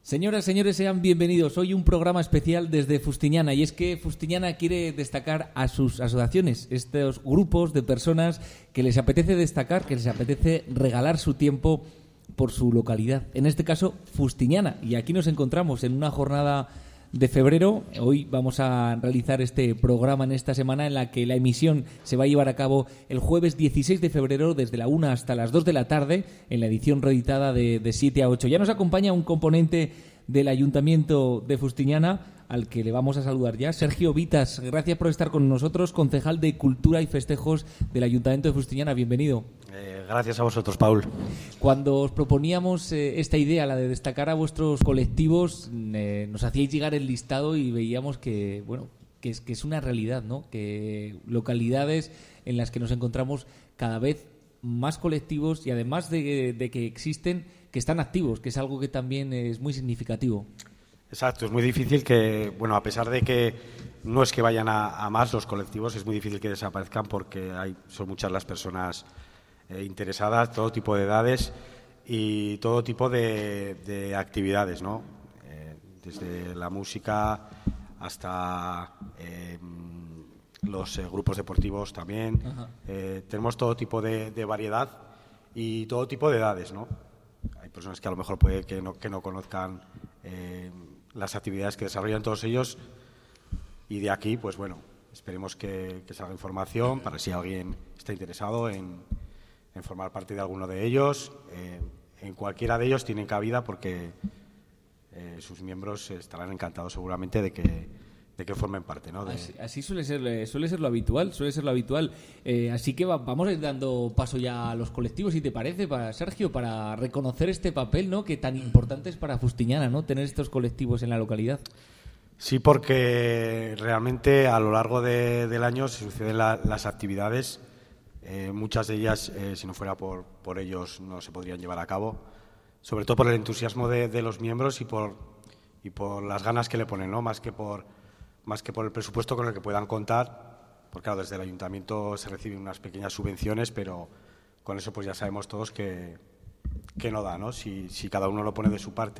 Señoras, señores, sean bienvenidos. Hoy un programa especial desde Fustiñana, y es que Fustiñana quiere destacar a sus asociaciones, estos grupos de personas que les apetece destacar, que les apetece regalar su tiempo por su localidad. En este caso, Fustiñana, y aquí nos encontramos en una jornada de febrero. Hoy vamos a realizar este programa en esta semana, en la que la emisión se va a llevar a cabo el jueves 16 de febrero desde la 1 hasta las 2 de la tarde en la edición reeditada de 7 a 8. Ya nos acompaña un componente del Ayuntamiento de Fustiñana, al que le vamos a saludar ya. Sergio Vitas, gracias por estar con nosotros, concejal de Cultura y Festejos del Ayuntamiento de Fustiñana. Bienvenido. Gracias a vosotros, Paul. Cuando os proponíamos esta idea, la de destacar a vuestros colectivos, nos hacíais llegar el listado y veíamos que, bueno, que es una realidad, ¿no? Que localidades en las que nos encontramos cada vez más colectivos, y además de que existen, que están activos, que es algo que también es muy significativo. Exacto, es muy difícil que, bueno, a pesar de que no es que vayan a más los colectivos, es muy difícil que desaparezcan porque son muchas las personas interesadas, todo tipo de edades y todo tipo de actividades, ¿no? Desde la música hasta los grupos deportivos también. Tenemos todo tipo de variedad y todo tipo de edades, ¿no? Hay personas que a lo mejor puede que no conozcan las actividades que desarrollan todos ellos, y de aquí, pues bueno, esperemos que salga información para si alguien está interesado en formar parte de alguno de ellos. En cualquiera de ellos tienen cabida porque sus miembros estarán encantados seguramente de que formen parte, ¿no? Así suele ser lo habitual, así que vamos a ir dando paso ya a los colectivos, si te parece, Sergio, para reconocer este papel, ¿no?, que tan importante es para Fustiñana, ¿no?, tener estos colectivos en la localidad. Sí, porque realmente a lo largo del año se suceden las actividades. Muchas de ellas, si no fuera por ellos, no se podrían llevar a cabo, sobre todo por el entusiasmo de los miembros y por las ganas que le ponen, ¿no?, más que por el presupuesto con el que puedan contar, porque claro, desde el ayuntamiento se reciben unas pequeñas subvenciones, pero con eso pues ya sabemos todos que no da, ¿no? Si cada uno lo pone de su parte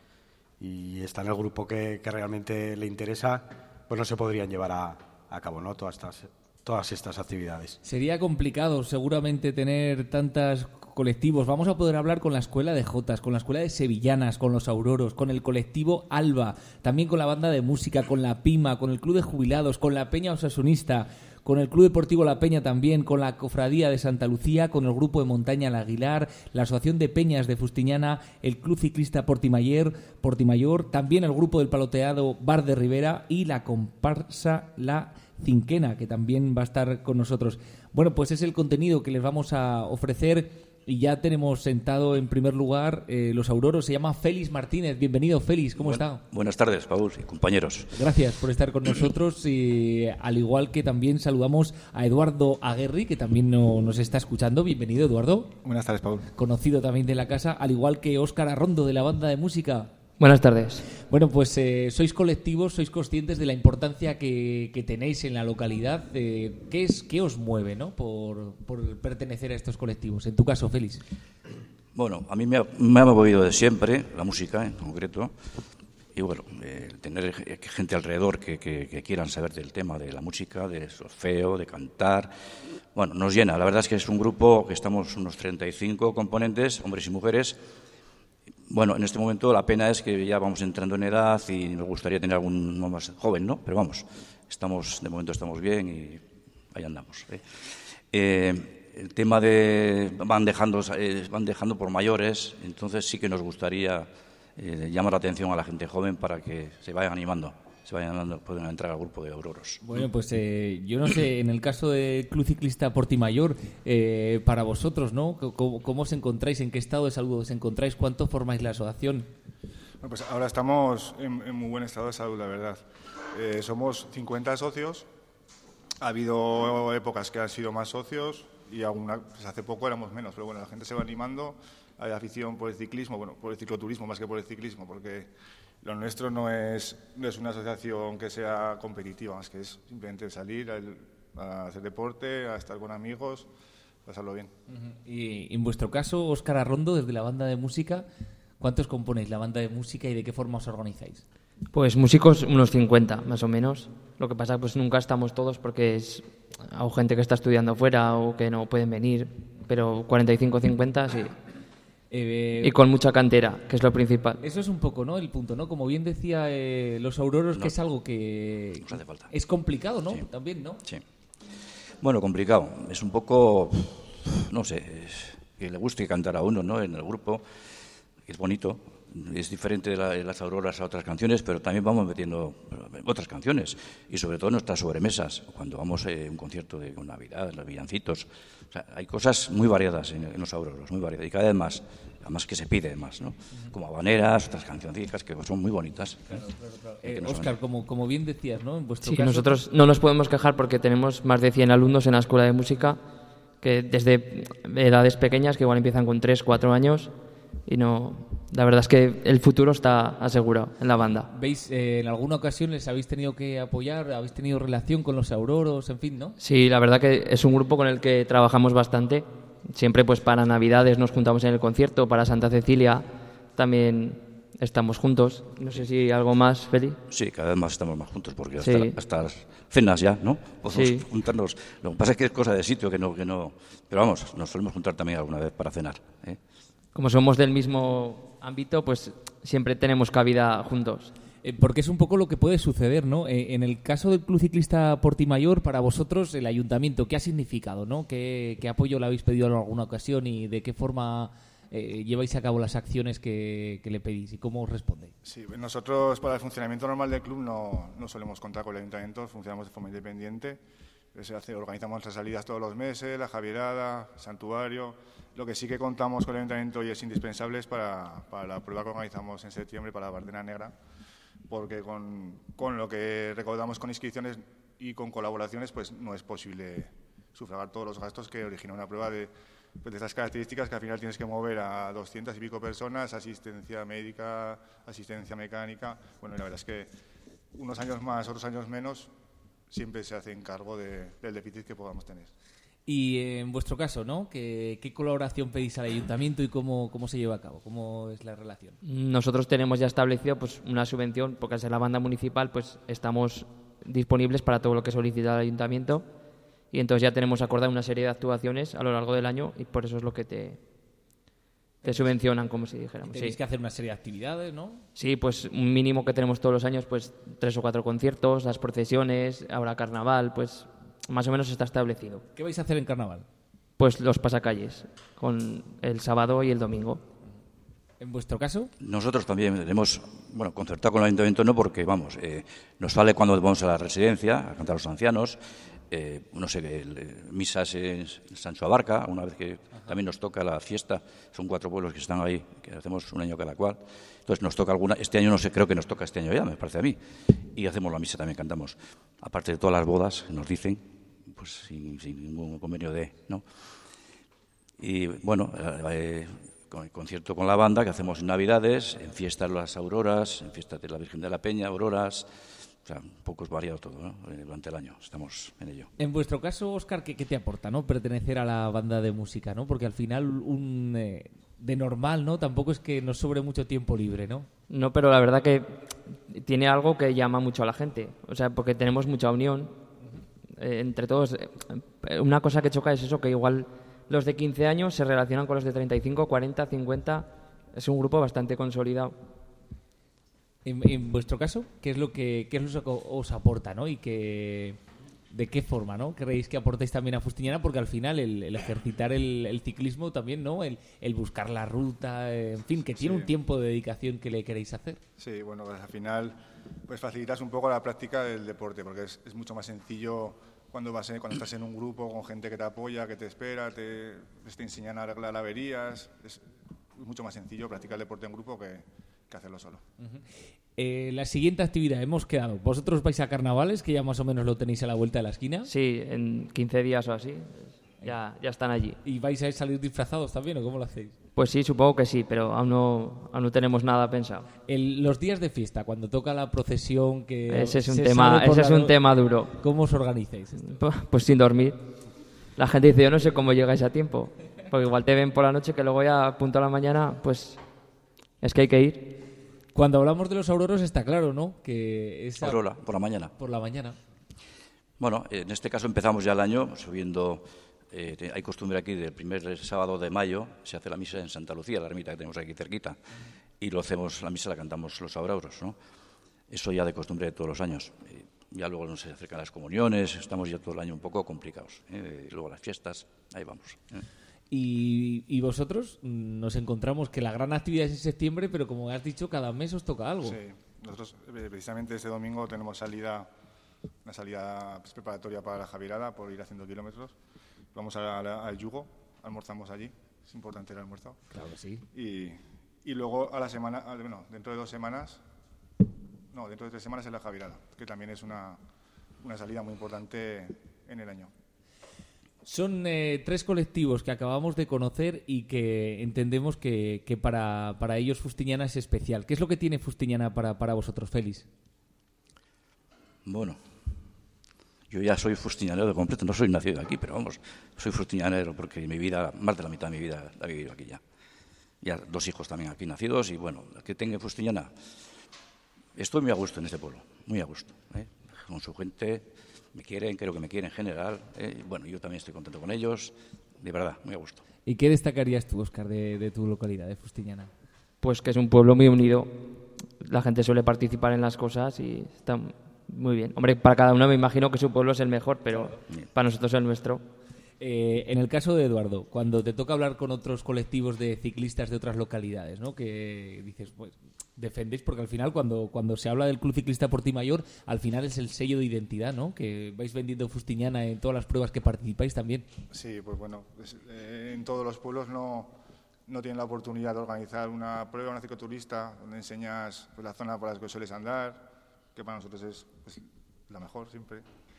y está en el grupo que realmente le interesa, pues no se podrían llevar a cabo, ¿no?, todas estas actividades. Sería complicado seguramente tener tantos colectivos. Vamos a poder hablar con la Escuela de Jotas, con la Escuela de Sevillanas, con los Auroros, con el colectivo Alba, también con la banda de música, con la Pima, con el Club de Jubilados, con la Peña Osasunista, con el Club Deportivo La Peña también, con la Cofradía de Santa Lucía, con el Grupo de Montaña El Aguilar, la Asociación de Peñas de Fustiñana, el Club Ciclista Portimayor, también el Grupo del Paloteado Bar de Rivera y la comparsa La Cinquena, que también va a estar con nosotros. Bueno, pues es el contenido que les vamos a ofrecer, y ya tenemos sentado en primer lugar los Auroros. Se llama Félix Martínez. Bienvenido, Félix. ¿Cómo está? Buenas tardes, Paul y compañeros. Gracias por estar con nosotros, y al igual que también saludamos a Eduardo Aguerri, que también nos está escuchando. Bienvenido, Eduardo. Buenas tardes, Paul. Conocido también de la casa, al igual que Óscar Arrondo, de la banda de música. Buenas tardes. Bueno, pues sois colectivos, sois conscientes de la importancia que tenéis en la localidad. ¿Qué os mueve, ¿no?, por pertenecer a estos colectivos? En tu caso, Félix. Bueno, a mí me ha movido de siempre la música, en concreto, y bueno, tener gente alrededor que quieran saber del tema de la música, de solfeo, de cantar, bueno, nos llena. La verdad es que es un grupo que estamos unos 35 componentes, hombres y mujeres. Bueno, en este momento la pena es que ya vamos entrando en edad y nos gustaría tener alguno más joven, ¿no? Pero vamos, de momento estamos bien y ahí andamos. El tema van dejando por mayores, entonces sí que nos gustaría llamar la atención a la gente joven para que se vayan animando, pueden entrar al grupo de Auroros. Bueno, pues yo no sé, en el caso del Club Ciclista Portimayor, para vosotros, ¿no?, ¿cómo os encontráis? ¿En qué estado de salud os encontráis? ¿Cuánto formáis la asociación? Bueno, pues ahora estamos en muy buen estado de salud, la verdad. Somos 50 socios. Ha habido épocas que han sido más socios y pues hace poco éramos menos, pero bueno, la gente se va animando. Hay afición por el ciclismo, bueno, por el cicloturismo más que por el ciclismo, porque lo nuestro no es una asociación que sea competitiva, más que es simplemente salir a hacer deporte, a estar con amigos, pasarlo bien. Y en vuestro caso, Óscar Arrondo, desde la banda de música, ¿Cuántos componéis la banda de música y de qué forma os organizáis? Pues músicos unos 50, más o menos. Lo que pasa pues nunca estamos todos porque hay gente que está estudiando fuera o que no pueden venir, pero 45 o 50 sí. Y con mucha cantera, que es lo principal. Eso es un poco, ¿no? El punto, ¿no? Como bien decía los Auroros, que es algo que nos hace falta. Es complicado, ¿no? Sí. También, ¿no? Sí. Bueno, complicado. Es un poco, no sé, que le guste cantar a uno, ¿no? En el grupo, es bonito. Es diferente de las Auroras a otras canciones, pero también vamos metiendo otras canciones y sobre todo nuestras sobremesas, cuando vamos a un concierto de Navidad, los villancicos. O sea, hay cosas muy variadas en los Auroros, muy variadas y cada vez más, además que se pide más, ¿no? Como habaneras, otras cancioncitas que son muy bonitas. Claro. Óscar, como bien decías, ¿no? En vuestro sí, caso... nosotros no nos podemos quejar porque tenemos más de 100 alumnos en la escuela de música, que desde edades pequeñas, que igual empiezan con 3, 4 años, y no... La verdad es que el futuro está asegurado en la banda. ¿Veis, en alguna ocasión les habéis tenido que apoyar, habéis tenido relación con los Auroros, en fin, ¿no? Sí, la verdad que es un grupo con el que trabajamos bastante. Siempre pues para Navidades nos juntamos en el concierto, para Santa Cecilia también estamos juntos. No sé si algo más, Feli. Sí, cada vez más estamos más juntos porque Sí. hasta las cenas ya, ¿no? Podemos Sí. juntarnos. Lo que pasa es que es cosa de sitio que no. Pero vamos, nos solemos juntar también alguna vez para cenar, ¿eh? Como somos del mismo ámbito, pues siempre tenemos cabida juntos. Porque es un poco lo que puede suceder, ¿no? En el caso del Club Ciclista Portimayor, para vosotros, el ayuntamiento, ¿qué ha significado, no? ¿Qué apoyo le habéis pedido en alguna ocasión y de qué forma lleváis a cabo las acciones que le pedís y cómo os responde? Sí, nosotros para el funcionamiento normal del club no solemos contar con el ayuntamiento, funcionamos de forma independiente. Organizamos nuestras salidas todos los meses, la Javierada, Santuario. Lo que sí que contamos con el ayuntamiento y es indispensable es para la prueba que organizamos en septiembre para la Bardena Negra, porque con lo que recaudamos con inscripciones y con colaboraciones pues no es posible sufragar todos los gastos que origina una prueba de estas características, que al final tienes que mover a 200 y pico personas, asistencia médica, asistencia mecánica. Bueno, y la verdad es que unos años más, otros años menos, siempre se hace cargo del déficit que podamos tener. Y en vuestro caso, ¿no? ¿Qué colaboración pedís al ayuntamiento y cómo se lleva a cabo? ¿Cómo es la relación? Nosotros tenemos ya establecido pues una subvención, porque al ser la banda municipal pues estamos disponibles para todo lo que solicita el ayuntamiento y entonces ya tenemos acordada una serie de actuaciones a lo largo del año y por eso es lo que te subvencionan, como si dijéramos. Tenéis Sí. que hacer una serie de actividades, ¿no? Sí, pues un mínimo que tenemos todos los años, pues 3 o 4 conciertos, las procesiones, ahora carnaval, pues más o menos está establecido. ¿Qué vais a hacer en carnaval? Pues los pasacalles, con el sábado y el domingo. ¿En vuestro caso? Nosotros también hemos concertado con el ayuntamiento, no porque, nos sale cuando vamos a la residencia a cantar a los ancianos, misas en Sancho Abarca, una vez que también nos toca la fiesta, son 4 pueblos que están ahí, que hacemos un año cada cual, entonces nos toca alguna, este año no sé, creo que nos toca este año ya, me parece a mí, y hacemos la misa, también cantamos, aparte de todas las bodas que nos dicen, pues sin ningún convenio ¿no? Y bueno, con el concierto con la banda que hacemos en Navidades, en fiestas las Auroras, en fiestas de la Virgen de la Peña, Auroras. O sea, un poco es variado todo, ¿no? Durante el año estamos en ello. En vuestro caso, Óscar, ¿qué te aporta, no? Pertenecer a la banda de música, ¿no? Porque al final de normal, ¿no? Tampoco es que nos sobre mucho tiempo libre, ¿no? No, pero la verdad que tiene algo que llama mucho a la gente. O sea, porque tenemos mucha unión entre todos. Una cosa que choca es eso, que igual los de 15 años se relacionan con los de 35, 40, 50. Es un grupo bastante consolidado. En vuestro caso, ¿qué es lo que os aporta, ¿no? Y de qué forma, ¿no? ¿Creéis que aportáis también a Fustiñana? Porque al final el ejercitar el ciclismo también, ¿no? El buscar la ruta, en fin, que tiene un tiempo de dedicación que le queréis hacer. Sí, bueno, pues al final pues facilitas un poco la práctica del deporte, porque es mucho más sencillo cuando estás en un grupo con gente que te apoya, que te espera, te enseñan a arreglar averías. Es mucho más sencillo practicar el deporte en grupo que hacerlo solo. La siguiente actividad, hemos quedado. ¿Vosotros vais a carnavales, que ya más o menos lo tenéis a la vuelta de la esquina? Sí, en 15 días o así, ya están allí. ¿Y vais a salir disfrazados también o cómo lo hacéis? Pues sí, supongo que sí, pero aún no tenemos nada pensado. Los días de fiesta, cuando toca la procesión, que Ese es un tema duro. ¿Cómo os organizáis esto? Pues sin dormir. La gente dice, yo no sé cómo llegáis a tiempo, porque igual te ven por la noche que luego ya a punto a la mañana, pues Es que hay que ir. Cuando hablamos de los auroros está claro, ¿no? Que es Aurora, por la mañana. por la mañana. Bueno, en este caso empezamos ya el año subiendo. Hay costumbre aquí del primer sábado de mayo, se hace la misa en Santa Lucía, la ermita que tenemos aquí cerquita, y lo hacemos, la misa la cantamos los auroros, ¿no? Eso ya de costumbre de todos los años. Ya luego nos acercan las comuniones, estamos ya todo el año un poco complicados. Y luego las fiestas, ahí vamos. Y vosotros nos encontramos que la gran actividad es en septiembre, pero como has dicho, cada mes os toca algo. Sí, nosotros precisamente este domingo tenemos una salida preparatoria para la Javierada por ir haciendo kilómetros. Vamos al Yugo, almorzamos allí, es importante el almuerzo. Claro que sí. Y luego a la semana, dentro de 2 semanas, dentro de 3 semanas es la Javierada, que también es una salida muy importante en el año. Son 3 colectivos que acabamos de conocer y que entendemos que para ellos Fustiñana es especial. ¿Qué es lo que tiene Fustiñana para vosotros, Félix? Bueno, yo ya soy fustiñanero de completo, no soy nacido aquí, pero vamos, soy fustiñanero porque mi vida, más de la mitad de mi vida la he vivido aquí ya. Ya 2 hijos también aquí nacidos y bueno, que tenga Fustiñana. Estoy muy a gusto en este pueblo, muy a gusto, con su gente. Me quieren, creo que me quieren en general. Bueno, yo también estoy contento con ellos. De verdad, muy a gusto. ¿Y qué destacarías tú, Óscar, de tu localidad, de Fustiñana? Pues que es un pueblo muy unido. La gente suele participar en las cosas y está muy bien. Hombre, para cada uno me imagino que su pueblo es el mejor, pero para nosotros es el nuestro. En el caso de Eduardo, cuando te toca hablar con otros colectivos de ciclistas de otras localidades, ¿no? Que dices, pues, defendéis, porque al final cuando se habla del Club Ciclista Portimayor, al final es el sello de identidad, ¿no? Que vais vendiendo Fustiñana en todas las pruebas que participáis también. Sí, pues bueno, en todos los pueblos no tienen la oportunidad de organizar una prueba, una cicloturista, donde enseñas pues, la zona por la que sueles andar, que para nosotros es la mejor siempre.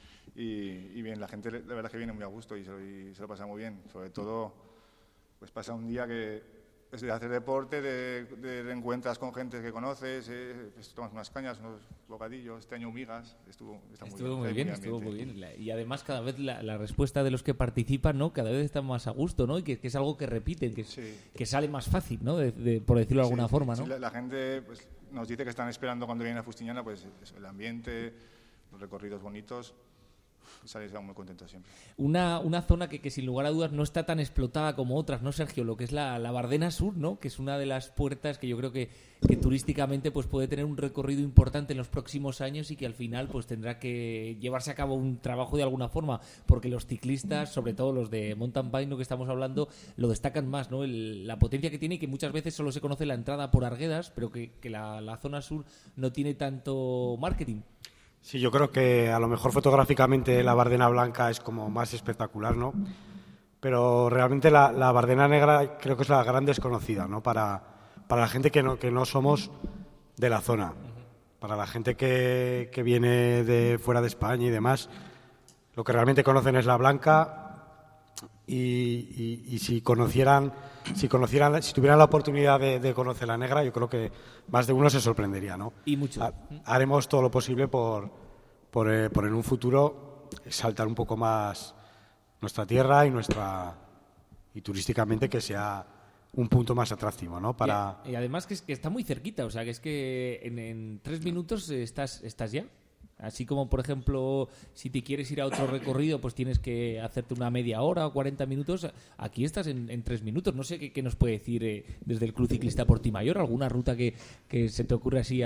Y bien, la gente la verdad es que viene muy a gusto y se lo pasa muy bien. Sobre todo, pues pasa un día que es de hacer deporte, de encuentras con gente que conoces, pues tomas unas cañas, unos bocadillos, este año migas, estuvo muy bien. Y además cada vez la respuesta de los que participan, ¿no? Cada vez está más a gusto, ¿no? Y que es algo que repiten, que sale más fácil, ¿no? Por decirlo de alguna forma, ¿no? Sí, la gente pues, nos dice que están esperando cuando vienen a Fustiñana, pues el ambiente, los recorridos bonitos. Están muy contentos siempre. Una zona que sin lugar a dudas no está tan explotada como otras, ¿no, Sergio? Lo que es la Bardena Sur, ¿no? Que es una de las puertas que yo creo que turísticamente pues puede tener un recorrido importante en los próximos años y que al final pues tendrá que llevarse a cabo un trabajo de alguna forma, porque los ciclistas, sobre todo los de mountain bike, ¿no? Que estamos hablando, lo destacan más, ¿no? La potencia que tiene y que muchas veces solo se conoce la entrada por Arguedas, pero que la zona sur no tiene tanto marketing. Sí, yo creo que a lo mejor fotográficamente la Bardena Blanca es como más espectacular, ¿no? Pero realmente la Bardena Negra creo que es la gran desconocida, ¿no? Para la gente que no somos de la zona. Para la gente que viene de fuera de España y demás, lo que realmente conocen es la Blanca y si tuvieran la oportunidad de conocer la Negra, yo creo que más de uno se sorprendería, ¿no? Y mucho. Haremos todo lo posible por en un futuro saltar un poco más nuestra tierra y turísticamente que sea un punto más atractivo, ¿no? Y además que está muy cerquita, o sea, que es que en 3 minutos estás ya. Así como, por ejemplo, si te quieres ir a otro recorrido, pues tienes que hacerte una media hora o 40 minutos. Aquí estás en 3 minutos. No sé qué nos puede decir desde el Club Ciclista Portimayor. ¿Alguna ruta que se te ocurra así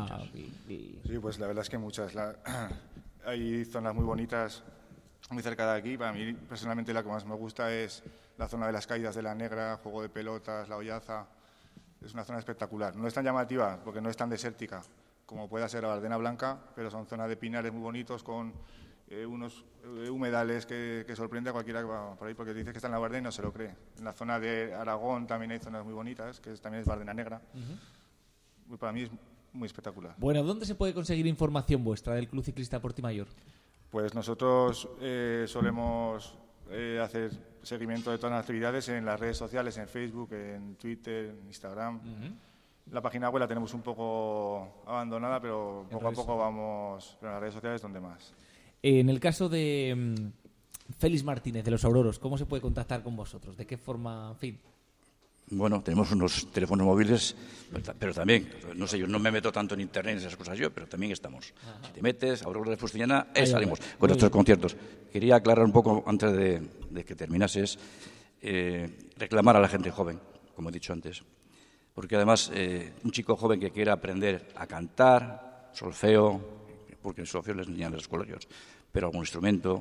Sí, pues la verdad es que muchas. Hay zonas muy bonitas muy cerca de aquí. Para mí, personalmente, la que más me gusta es la zona de las caídas de la Negra, Juego de Pelotas, La Hoyaza. Es una zona espectacular. No es tan llamativa porque no es tan desértica como pueda ser la Bardena Blanca, pero son zonas de pinares muy bonitos con unos humedales que sorprende a cualquiera que va por ahí, porque dice que está en la Bardena y no se lo cree. En la zona de Aragón también hay zonas muy bonitas, que también es Bardena Negra. Para mí es muy espectacular. Bueno, ¿dónde se puede conseguir información vuestra del Club Ciclista Portimayor? Pues nosotros solemos hacer seguimiento de todas las actividades en las redes sociales, en Facebook, en Twitter, en Instagram. La página web la tenemos un poco abandonada, pero poco a poco vamos, pero en las redes sociales donde más. En el caso de Félix Martínez, de los Auroros, ¿cómo se puede contactar con vosotros? ¿De qué forma, en fin? Bueno, tenemos unos teléfonos móviles, pero también, no sé, yo no me meto tanto en internet en esas cosas yo, pero también estamos. Si te metes, Auroras de Fustiñana, salimos con nuestros conciertos. Quería aclarar un poco, antes de que terminases, reclamar a la gente joven, como he dicho antes. Porque además, un chico joven que quiera aprender a cantar, solfeo, porque el solfeo les enseñan en los colegios, pero algún instrumento,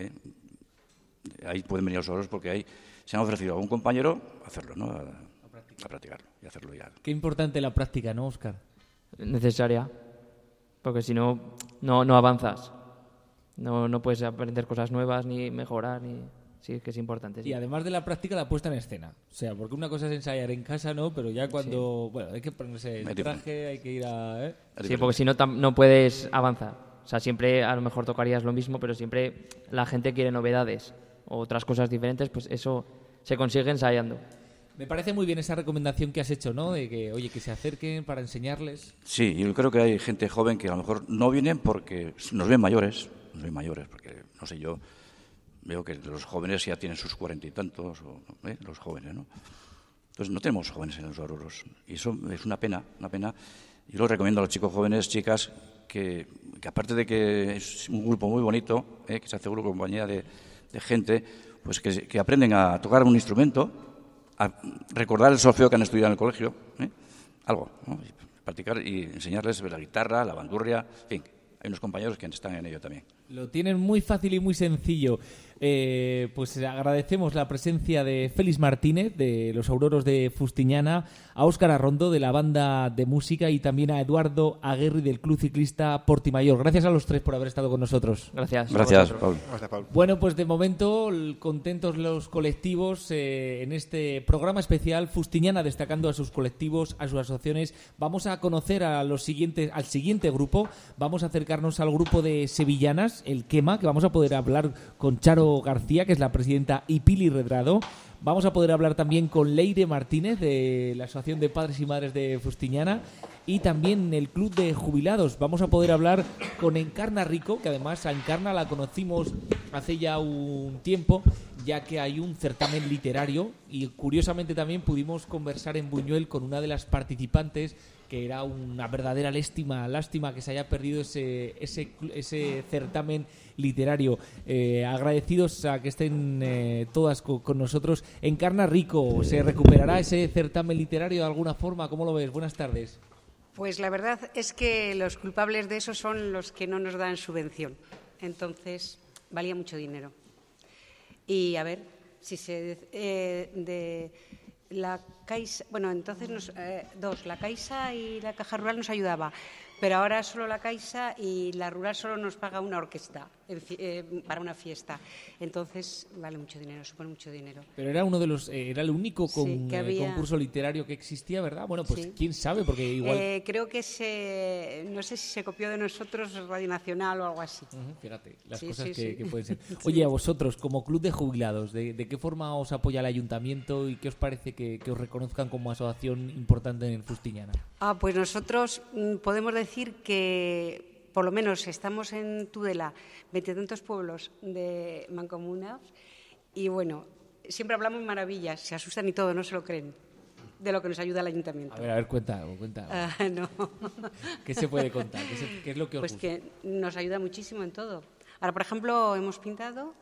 ahí pueden venir los Auroros porque ahí se han ofrecido a un compañero hacerlo, ¿no? A practicarlo y hacerlo ya. Qué importante la práctica, ¿no, Óscar? Necesaria, porque si no, no avanzas. No puedes aprender cosas nuevas ni mejorar, sí, que es importante. Sí. Y además de la práctica, la puesta en escena. O sea, porque una cosa es ensayar en casa, ¿no? Pero ya cuando, bueno, hay que ponerse el traje, hay que ir a... Sí, porque si no, no puedes avanzar. O sea, siempre a lo mejor tocarías lo mismo, pero siempre la gente quiere novedades o otras cosas diferentes, pues eso se consigue ensayando. Me parece muy bien esa recomendación que has hecho, ¿no? De que, oye, que se acerquen para enseñarles. Sí, yo creo que hay gente joven que a lo mejor no vienen porque nos ven mayores, porque, no sé, yo veo que los jóvenes ya tienen sus 40 y tantos, los jóvenes, ¿no? Entonces no tenemos jóvenes en los Auroros y eso es una pena. Yo lo recomiendo a los chicos jóvenes, chicas, que aparte de que es un grupo muy bonito, que se hace grupo compañía de gente, pues que aprenden a tocar un instrumento, a recordar el solfeo que han estudiado en el colegio, algo, ¿no? Practicar y enseñarles la guitarra, la bandurria, en fin, hay unos compañeros que están en ello también. Lo tienen muy fácil y muy sencillo. Pues agradecemos la presencia de Félix Martínez, de los Auroros de Fustiñana, a Óscar Arrondo, de la banda de música, y también a Eduardo Aguerri, del Club Ciclista Portimayor. Gracias a los tres por haber estado con nosotros. Gracias, Pablo. Gracias, Pablo. Bueno, pues de momento contentos los colectivos en este programa especial Fustiñana, destacando a sus colectivos, a sus asociaciones. Vamos a conocer al siguiente grupo. Vamos a acercarnos al grupo de sevillanas, el Quema, que vamos a poder hablar con Charo García, que es la presidenta, y Pili Redrado. Vamos a poder hablar también con Leire Martínez, de la Asociación de Padres y Madres de Fustiñana, y también el Club de Jubilados. Vamos a poder hablar con Encarna Rico, que además a Encarna la conocimos hace ya un tiempo, ya que hay un certamen literario, y curiosamente también pudimos conversar en Buñuel con una de las participantes, que era una verdadera lástima que se haya perdido ese certamen literario. Agradecidos a que estén todas con nosotros. Encarna Rico, ¿se recuperará ese certamen literario de alguna forma? ¿Cómo lo ves? Buenas tardes. Pues la verdad es que los culpables de eso son los que no nos dan subvención. Entonces, valía mucho dinero. Y a ver, si la Caixa, bueno, entonces la Caixa y la Caja Rural nos ayudaba, pero ahora solo la Caixa y la Rural solo nos paga una orquesta para una fiesta. Entonces vale mucho dinero, supone mucho dinero. Pero era era el único concurso literario que existía, ¿verdad? Bueno, pues sí. Quién sabe, porque igual... creo que no sé si se copió de nosotros Radio Nacional o algo así. Fíjate, las cosas que pueden ser. Oye, a vosotros, como Club de Jubilados, ¿de qué forma os apoya el Ayuntamiento y qué os parece que os reconozcan como asociación importante en Fustiñana? Pues nosotros podemos decir que por lo menos estamos en Tudela, 20 tantos pueblos de mancomunados, y bueno, siempre hablamos maravillas, se asustan y todo, no se lo creen, de lo que nos ayuda el Ayuntamiento. A ver, cuenta. No. ¿Qué se puede contar? ¿Qué es lo que os gusta? Pues que nos ayuda muchísimo en todo. Ahora, por ejemplo, hemos pintado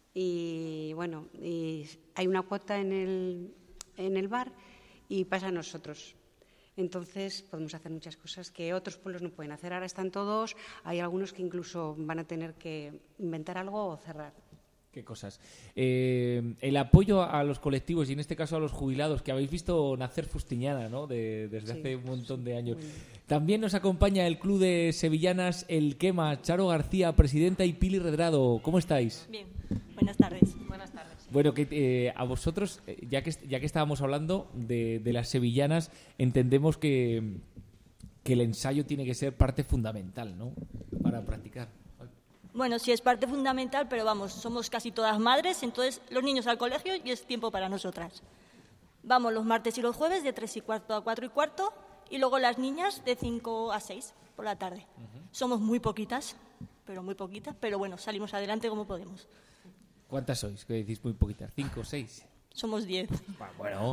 y bueno, y hay una cuota en el bar y pasa a nosotros. Entonces podemos hacer muchas cosas que otros pueblos no pueden hacer. Ahora están todos, hay algunos que incluso van a tener que inventar algo o cerrar. Qué cosas. El apoyo a los colectivos y en este caso a los jubilados, que habéis visto nacer Fustiñana, ¿no? Desde hace un montón de años. También nos acompaña el Club de Sevillanas, el Quema, Charo García, presidenta, y Pili Redrado. ¿Cómo estáis? Bien, buenas tardes. Buenas tardes. Bueno, que a vosotros, ya que estábamos hablando de las sevillanas, entendemos que el ensayo tiene que ser parte fundamental, ¿no? Para practicar. Bueno, sí es parte fundamental, pero vamos, somos casi todas madres, entonces los niños al colegio y es tiempo para nosotras. Vamos los martes y los jueves de 3:15 a 4:15 y luego las niñas de 5 a 6 por la tarde. Somos muy poquitas, pero bueno, salimos adelante como podemos. ¿Cuántas sois? Que decís muy poquitas. ¿5 o 6? Somos 10. Bueno,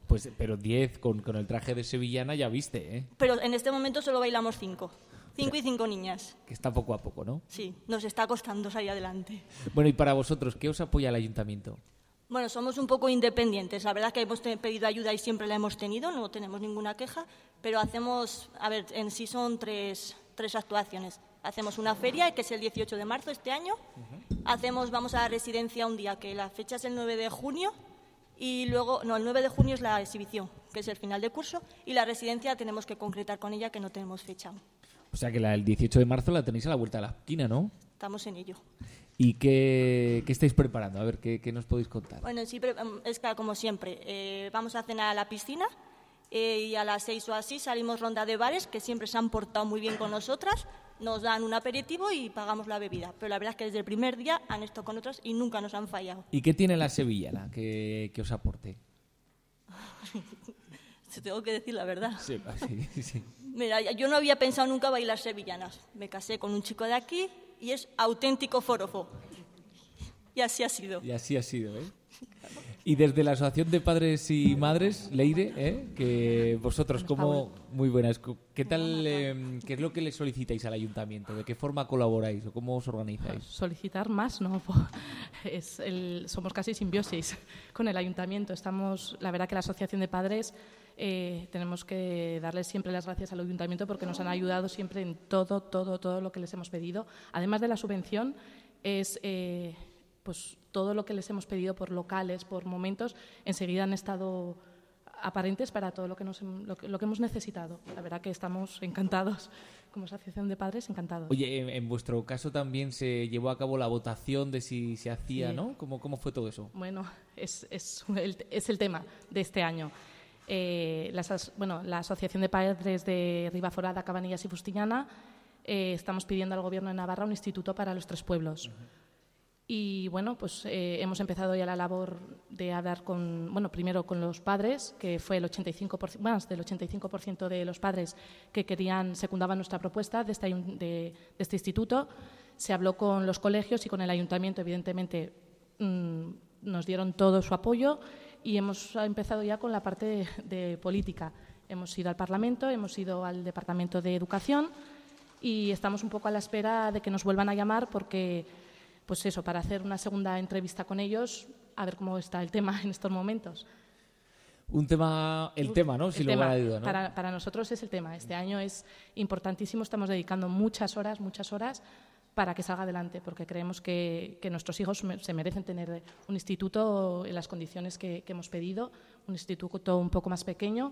Pues, pero 10 con el traje de sevillana ya viste, ¿eh? Pero en este momento solo bailamos 5. 5 y 5 niñas. Que está poco a poco, ¿no? Sí, nos está costando salir adelante. Bueno, y para vosotros, ¿qué os apoya el ayuntamiento? Bueno, somos un poco independientes. La verdad es que hemos pedido ayuda y siempre la hemos tenido, no tenemos ninguna queja, pero hacemos, en sí son tres actuaciones. Hacemos una feria, que es el 18 de marzo este año. Vamos a la residencia un día, que la fecha es el 9 de junio. Y luego, el 9 de junio es la exhibición, que es el final de curso. Y la residencia tenemos que concretar con ella, que no tenemos fecha aún. O sea que el 18 de marzo la tenéis a la vuelta de la esquina, ¿no? Estamos en ello. ¿Y qué estáis preparando? A ver, ¿qué nos podéis contar? Bueno, sí, es que como siempre, vamos a cenar a la piscina y a las 6 o así salimos ronda de bares, que siempre se han portado muy bien con nosotras, nos dan un aperitivo y pagamos la bebida. Pero la verdad es que desde el primer día han estado con nosotros y nunca nos han fallado. ¿Y qué tiene la sevillana que os aporte? Te tengo que decir la verdad. Sí. Mira, yo no había pensado nunca bailar sevillanas. Me casé con un chico de aquí y es auténtico forofo. Y así ha sido. Y así ha sido, ¿eh? Y desde la Asociación de Padres y Madres, Leire, que vosotros como... Muy buenas. ¿Qué tal, qué es lo que le solicitáis al ayuntamiento? ¿De qué forma colaboráis o cómo os organizáis? Solicitar más, ¿no? Somos casi simbiosis con el ayuntamiento. La verdad que la Asociación de Padres tenemos que darles siempre las gracias al ayuntamiento porque nos han ayudado siempre en todo lo que les hemos pedido. Además de la subvención, es... pues todo lo que les hemos pedido por locales, por momentos, enseguida han estado aparentes para todo lo que hemos necesitado. La verdad que estamos encantados, como Asociación de Padres, encantados. Oye, en vuestro caso también se llevó a cabo la votación de si se hacía, sí, ¿no? ¿Cómo fue todo eso? Bueno, es el tema de este año. La Asociación de Padres de Ribaforada, Cabanillas y Fustiñana estamos pidiendo al Gobierno de Navarra un instituto para los 3 pueblos. Y bueno, pues hemos empezado ya la labor de hablar primero con los padres, que fue más del 85% de los padres que secundaban nuestra propuesta de este instituto. Se habló con los colegios y con el ayuntamiento, evidentemente nos dieron todo su apoyo y hemos empezado ya con la parte de política. Hemos ido al Parlamento, hemos ido al Departamento de Educación y estamos un poco a la espera de que nos vuelvan a llamar porque... Pues eso, para hacer una segunda entrevista con ellos, a ver cómo está el tema en estos momentos. El tema, ¿no? Sin lugar a duda, ¿no? Para nosotros es el tema. Este año es importantísimo, estamos dedicando muchas horas para que salga adelante, porque creemos que nuestros hijos se merecen tener un instituto en las condiciones que hemos pedido, un instituto un poco más pequeño.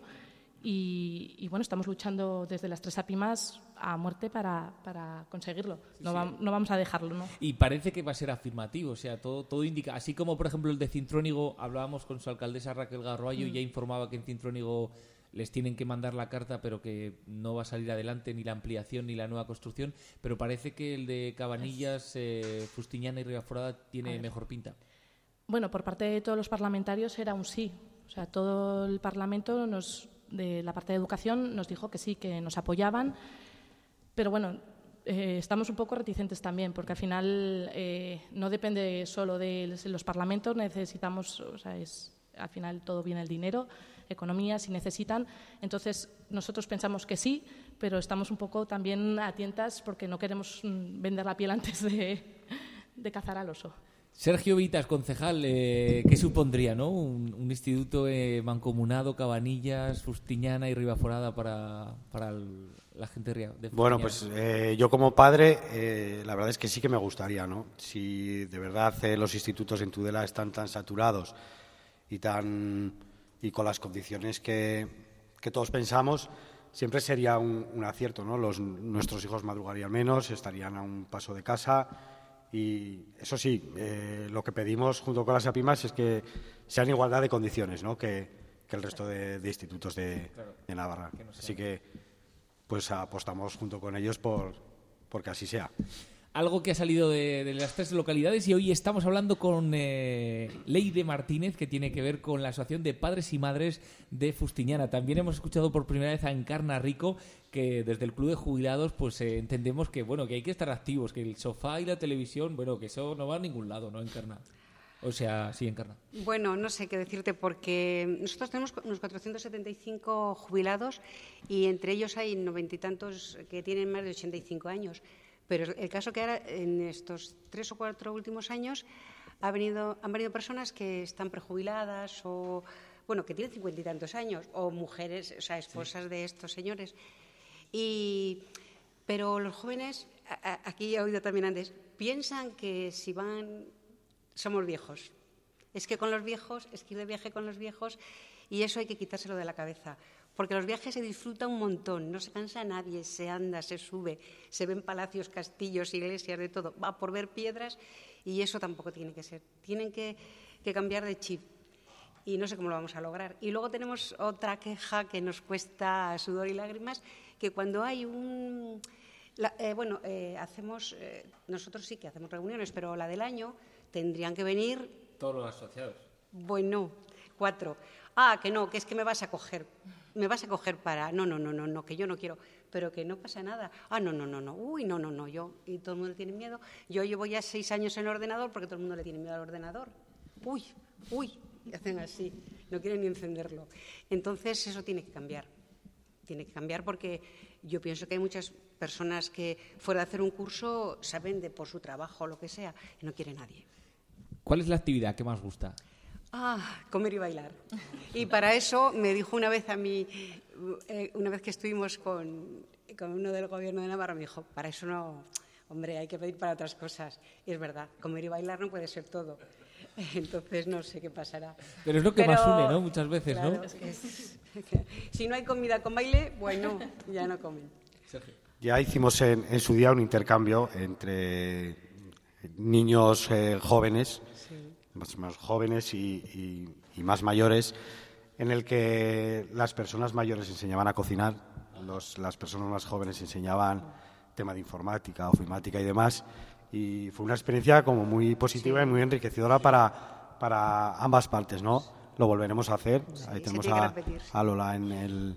Y bueno, estamos luchando desde las 3 APIMAS a muerte para conseguirlo. No vamos a dejarlo, ¿no? Y parece que va a ser afirmativo, o sea, todo indica. Así como, por ejemplo, el de Cintrónigo, hablábamos con su alcaldesa Raquel Garroallo y ya informaba que en Cintrónigo les tienen que mandar la carta, pero que no va a salir adelante ni la ampliación ni la nueva construcción. Pero parece que el de Cabanillas, Fustiñana y Ribaforada tiene mejor pinta. Bueno, por parte de todos los parlamentarios era un sí. O sea, todo el Parlamento de la parte de educación nos dijo que sí, que nos apoyaban, pero bueno, estamos un poco reticentes también, porque al final no depende solo de los parlamentos, necesitamos, al final todo viene el dinero, economía, si necesitan, entonces nosotros pensamos que sí, pero estamos un poco también atentas porque no queremos vender la piel antes de cazar al oso. Sergio Vitas, concejal, ¿qué supondría, ¿no? Un instituto mancomunado, Cabanillas, Fustiñana y Ribaforada para la gente de Fustiñana? Bueno, pues yo como padre, la verdad es que sí que me gustaría, ¿no? Si de verdad los institutos en Tudela están tan saturados y con las condiciones que todos pensamos, siempre sería un acierto, ¿no? Nuestros hijos madrugarían menos, estarían a un paso de casa. Y eso sí, lo que pedimos junto con las APIMAS es que sean igualdad de condiciones, ¿no? que el resto de institutos de Navarra. Así que pues apostamos junto con ellos porque así sea. Algo que ha salido de las 3 localidades y hoy estamos hablando con Leire Martínez, que tiene que ver con la Asociación de Padres y Madres de Fustiñana. También hemos escuchado por primera vez a Encarna Rico, que desde el Club de Jubilados pues entendemos que hay que estar activos, que el sofá y la televisión, que eso no va a ningún lado, ¿no, Encarna? O sea, sí, Encarna. Bueno, no sé qué decirte porque nosotros tenemos unos 475 jubilados y entre ellos hay 90 y tantos que tienen más de 85 años. Pero el caso que ahora, en estos 3 o 4 últimos años, han venido personas que están prejubiladas o, bueno, que tienen 50 y tantos años, o mujeres, o sea, esposas de estos señores. Pero los jóvenes, aquí he oído también antes, piensan que si van, somos viejos. Es que con los viejos, es que ir de viaje con los viejos, y eso hay que quitárselo de la cabeza. Porque los viajes se disfruta un montón, no se cansa nadie, se anda, se sube, se ven palacios, castillos, iglesias, de todo. Va por ver piedras y eso tampoco tiene que ser. Tienen que cambiar de chip y no sé cómo lo vamos a lograr. Y luego tenemos otra queja que nos cuesta sudor y lágrimas, que cuando hay nosotros sí que hacemos reuniones, pero la del año tendrían que venir... Todos los asociados. Bueno, 4. Que no, que es que me vas a coger para... No, que yo no quiero, pero que no pasa nada. No, uy, no, yo... Y todo el mundo le tiene miedo. Yo llevo ya 6 años en el ordenador porque todo el mundo le tiene miedo al ordenador. Uy, y hacen así, no quieren ni encenderlo. Entonces eso tiene que cambiar. Tiene que cambiar porque yo pienso que hay muchas personas que fuera de hacer un curso saben por su trabajo o lo que sea y no quiere nadie. ¿Cuál es la actividad que más gusta? Comer y bailar. Y para eso me dijo una vez a mí, una vez que estuvimos con uno del gobierno de Navarra, me dijo, para eso no, hombre, hay que pedir para otras cosas. Y es verdad, comer y bailar no puede ser todo. Entonces no sé qué pasará. Pero es lo que más une, ¿no? Muchas veces, claro, ¿no? Si no hay comida con baile, bueno, ya no comen. Ya hicimos en su día un intercambio entre niños jóvenes, más jóvenes y más mayores, en el que las personas mayores enseñaban a cocinar, las personas más jóvenes enseñaban tema de informática, ofimática y demás. Y fue una experiencia como muy positiva y muy enriquecedora para ambas partes, ¿no? Lo volveremos a hacer. Ahí tenemos a Lola en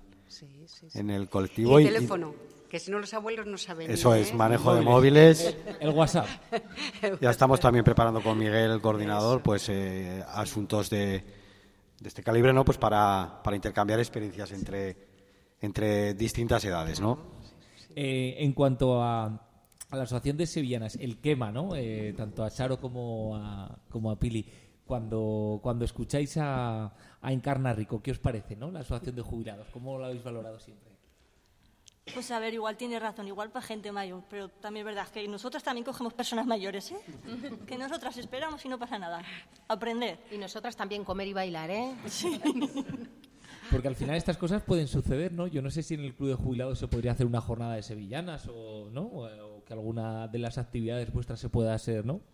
el colectivo. Y el teléfono, que si no los abuelos no saben. Eso es, manejo de móviles. El WhatsApp. Ya estamos también preparando con Miguel, el coordinador, pues asuntos de este calibre, ¿no? Pues para intercambiar experiencias entre distintas edades, ¿no? En cuanto a la Asociación de Sevillanas, el quema, ¿no? Tanto a Charo como a Pili, cuando escucháis a Encarna Rico, ¿qué os parece, no? La Asociación de Jubilados, ¿cómo la habéis valorado siempre? Pues a ver, igual tiene razón, igual para gente mayor, pero también es verdad que nosotras también cogemos personas mayores, ¿eh? Que nosotras esperamos y no pasa nada. Aprender. Y nosotras también comer y bailar, ¿eh? Sí. Porque al final estas cosas pueden suceder, ¿no? Yo no sé si en el Club de Jubilados se podría hacer una jornada de sevillanas o no, o que alguna de las actividades vuestras se pueda hacer, ¿no?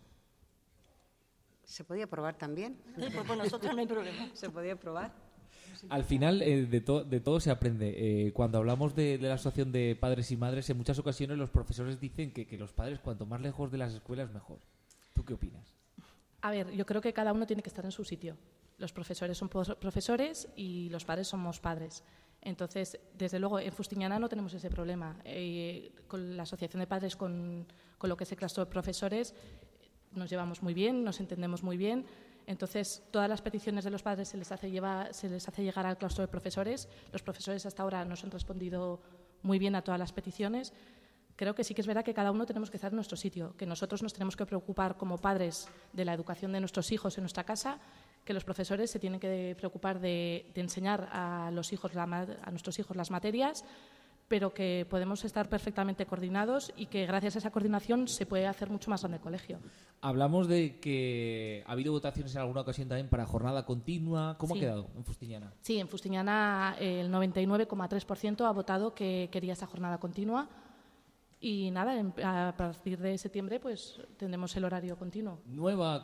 Se podía probar también. Sí, pues por nosotros no hay problema. Se podía probar. Al final de todo se aprende. Cuando hablamos de la asociación de padres y madres, en muchas ocasiones los profesores dicen que los padres cuanto más lejos de las escuelas mejor. ¿Tú qué opinas? A ver, yo creo que cada uno tiene que estar en su sitio. Los profesores son profesores y los padres somos padres. Entonces, desde luego, en Fustiñana no tenemos ese problema. Con la asociación de padres, con lo que es el claustro de profesores, nos llevamos muy bien, nos entendemos muy bien. Entonces, todas las peticiones de los padres se les hace llegar al claustro de profesores. Los profesores hasta ahora nos han respondido muy bien a todas las peticiones. Creo que sí que es verdad que cada uno tenemos que estar en nuestro sitio, que nosotros nos tenemos que preocupar como padres de la educación de nuestros hijos en nuestra casa, que los profesores se tienen que preocupar de enseñar a nuestros hijos las materias, pero que podemos estar perfectamente coordinados y que gracias a esa coordinación se puede hacer mucho más grande el colegio. Hablamos de que ha habido votaciones en alguna ocasión también para jornada continua. ¿Cómo ha quedado en Fustiñana? Sí, en Fustiñana el 99,3% ha votado que quería esa jornada continua. Y nada, a partir de septiembre pues tendremos el horario continuo. Nueva.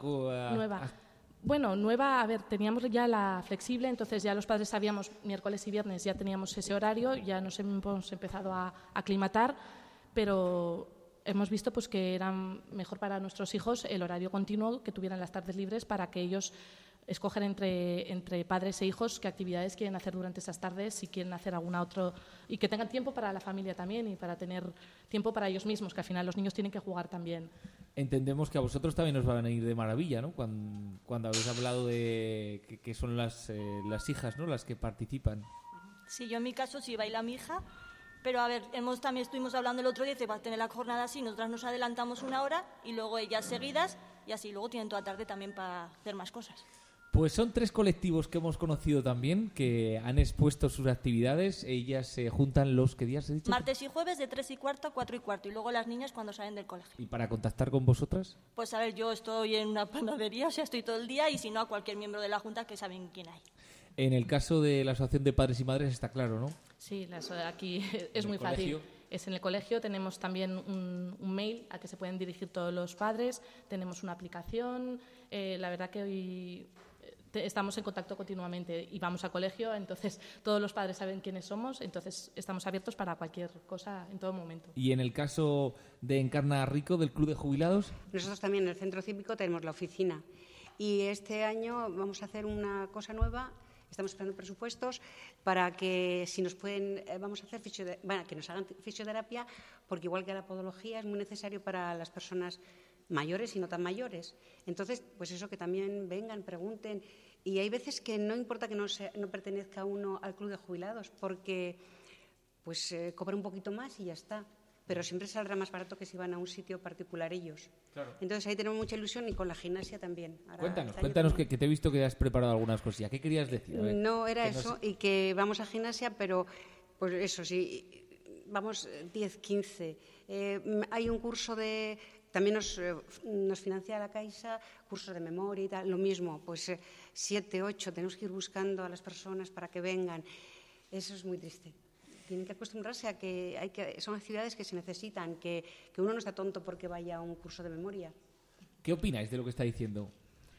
Bueno, nueva, a ver, teníamos ya la flexible, entonces ya los padres sabíamos miércoles y viernes ya teníamos ese horario, ya nos hemos empezado a aclimatar, pero hemos visto pues que era mejor para nuestros hijos el horario continuo, que tuvieran las tardes libres para que ellos escoger entre padres e hijos qué actividades quieren hacer durante esas tardes, si quieren hacer alguna otra, y que tengan tiempo para la familia también y para tener tiempo para ellos mismos, que al final los niños tienen que jugar también. Entendemos que a vosotros también os van a ir de maravilla, ¿no? Cuando habéis hablado de que son las hijas, ¿no?, las que participan. Sí, yo en mi caso sí baila mi hija, pero a ver, también estuvimos hablando el otro día, va a tener la jornada así, nosotras nos adelantamos 1 hora y luego ellas seguidas y así luego tienen toda la tarde también para hacer más cosas. Pues son 3 colectivos que hemos conocido también, que han expuesto sus actividades. Ellas se juntan ¿qué días he dicho? Martes y jueves de 3:15 a 4:15 y luego las niñas cuando salen del colegio. ¿Y para contactar con vosotras? Pues a ver, yo estoy en una panadería, o sea, estoy todo el día y si no a cualquier miembro de la Junta que saben quién hay. En el caso de la Asociación de Padres y Madres está claro, ¿no? Sí, aquí es muy fácil. Es en el colegio, tenemos también un mail a que se pueden dirigir todos los padres, tenemos una aplicación, la verdad que hoy estamos en contacto continuamente y vamos al colegio, entonces todos los padres saben quiénes somos, entonces estamos abiertos para cualquier cosa en todo momento. ¿Y en el caso de Encarna Rico, del Club de Jubilados? Nosotros también en el Centro Cívico tenemos la oficina y este año vamos a hacer una cosa nueva. Estamos esperando presupuestos para que si nos pueden, vamos a hacer que nos hagan fisioterapia, porque igual que la podología es muy necesario para las personas mayores y no tan mayores. Entonces, pues eso, que también vengan, pregunten. Y hay veces que no importa que no pertenezca uno al club de jubilados, porque pues cobra un poquito más y ya está. Pero siempre saldrá más barato que si van a un sitio particular ellos. Claro. Entonces ahí tenemos mucha ilusión y con la gimnasia también. Cuéntanos que te he visto que has preparado algunas cosillas. ¿Qué querías decir? No, era eso, y que vamos a gimnasia, pero pues eso, sí, vamos 10, 15. Hay un curso también nos financia la Caixa, cursos de memoria y tal, lo mismo, pues 7, 8, tenemos que ir buscando a las personas para que vengan. Eso es muy triste. Tienen que acostumbrarse a que son actividades que se necesitan, que uno no está tonto porque vaya a un curso de memoria. ¿Qué opináis de lo que está diciendo?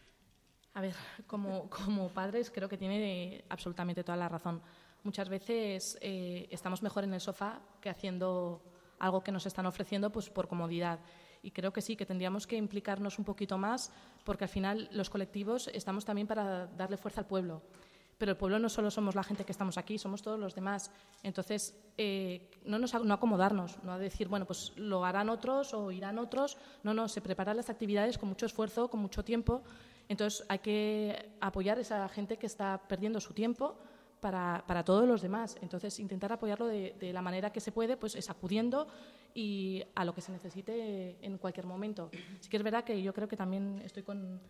A ver, como padres creo que tiene absolutamente toda la razón. Muchas veces estamos mejor en el sofá que haciendo algo que nos están ofreciendo pues por comodidad. Y creo que sí, que tendríamos que implicarnos un poquito más, porque al final los colectivos estamos también para darle fuerza al pueblo. Pero el pueblo no solo somos la gente que estamos aquí, somos todos los demás. Entonces, no acomodarnos, no decir, bueno, pues lo harán otros o irán otros. No, se preparan las actividades con mucho esfuerzo, con mucho tiempo. Entonces, hay que apoyar a esa gente que está perdiendo su tiempo para todos los demás. Entonces, intentar apoyarlo de la manera que se puede, pues es acudiendo y a lo que se necesite en cualquier momento. Sí que es verdad que yo creo que también estoy con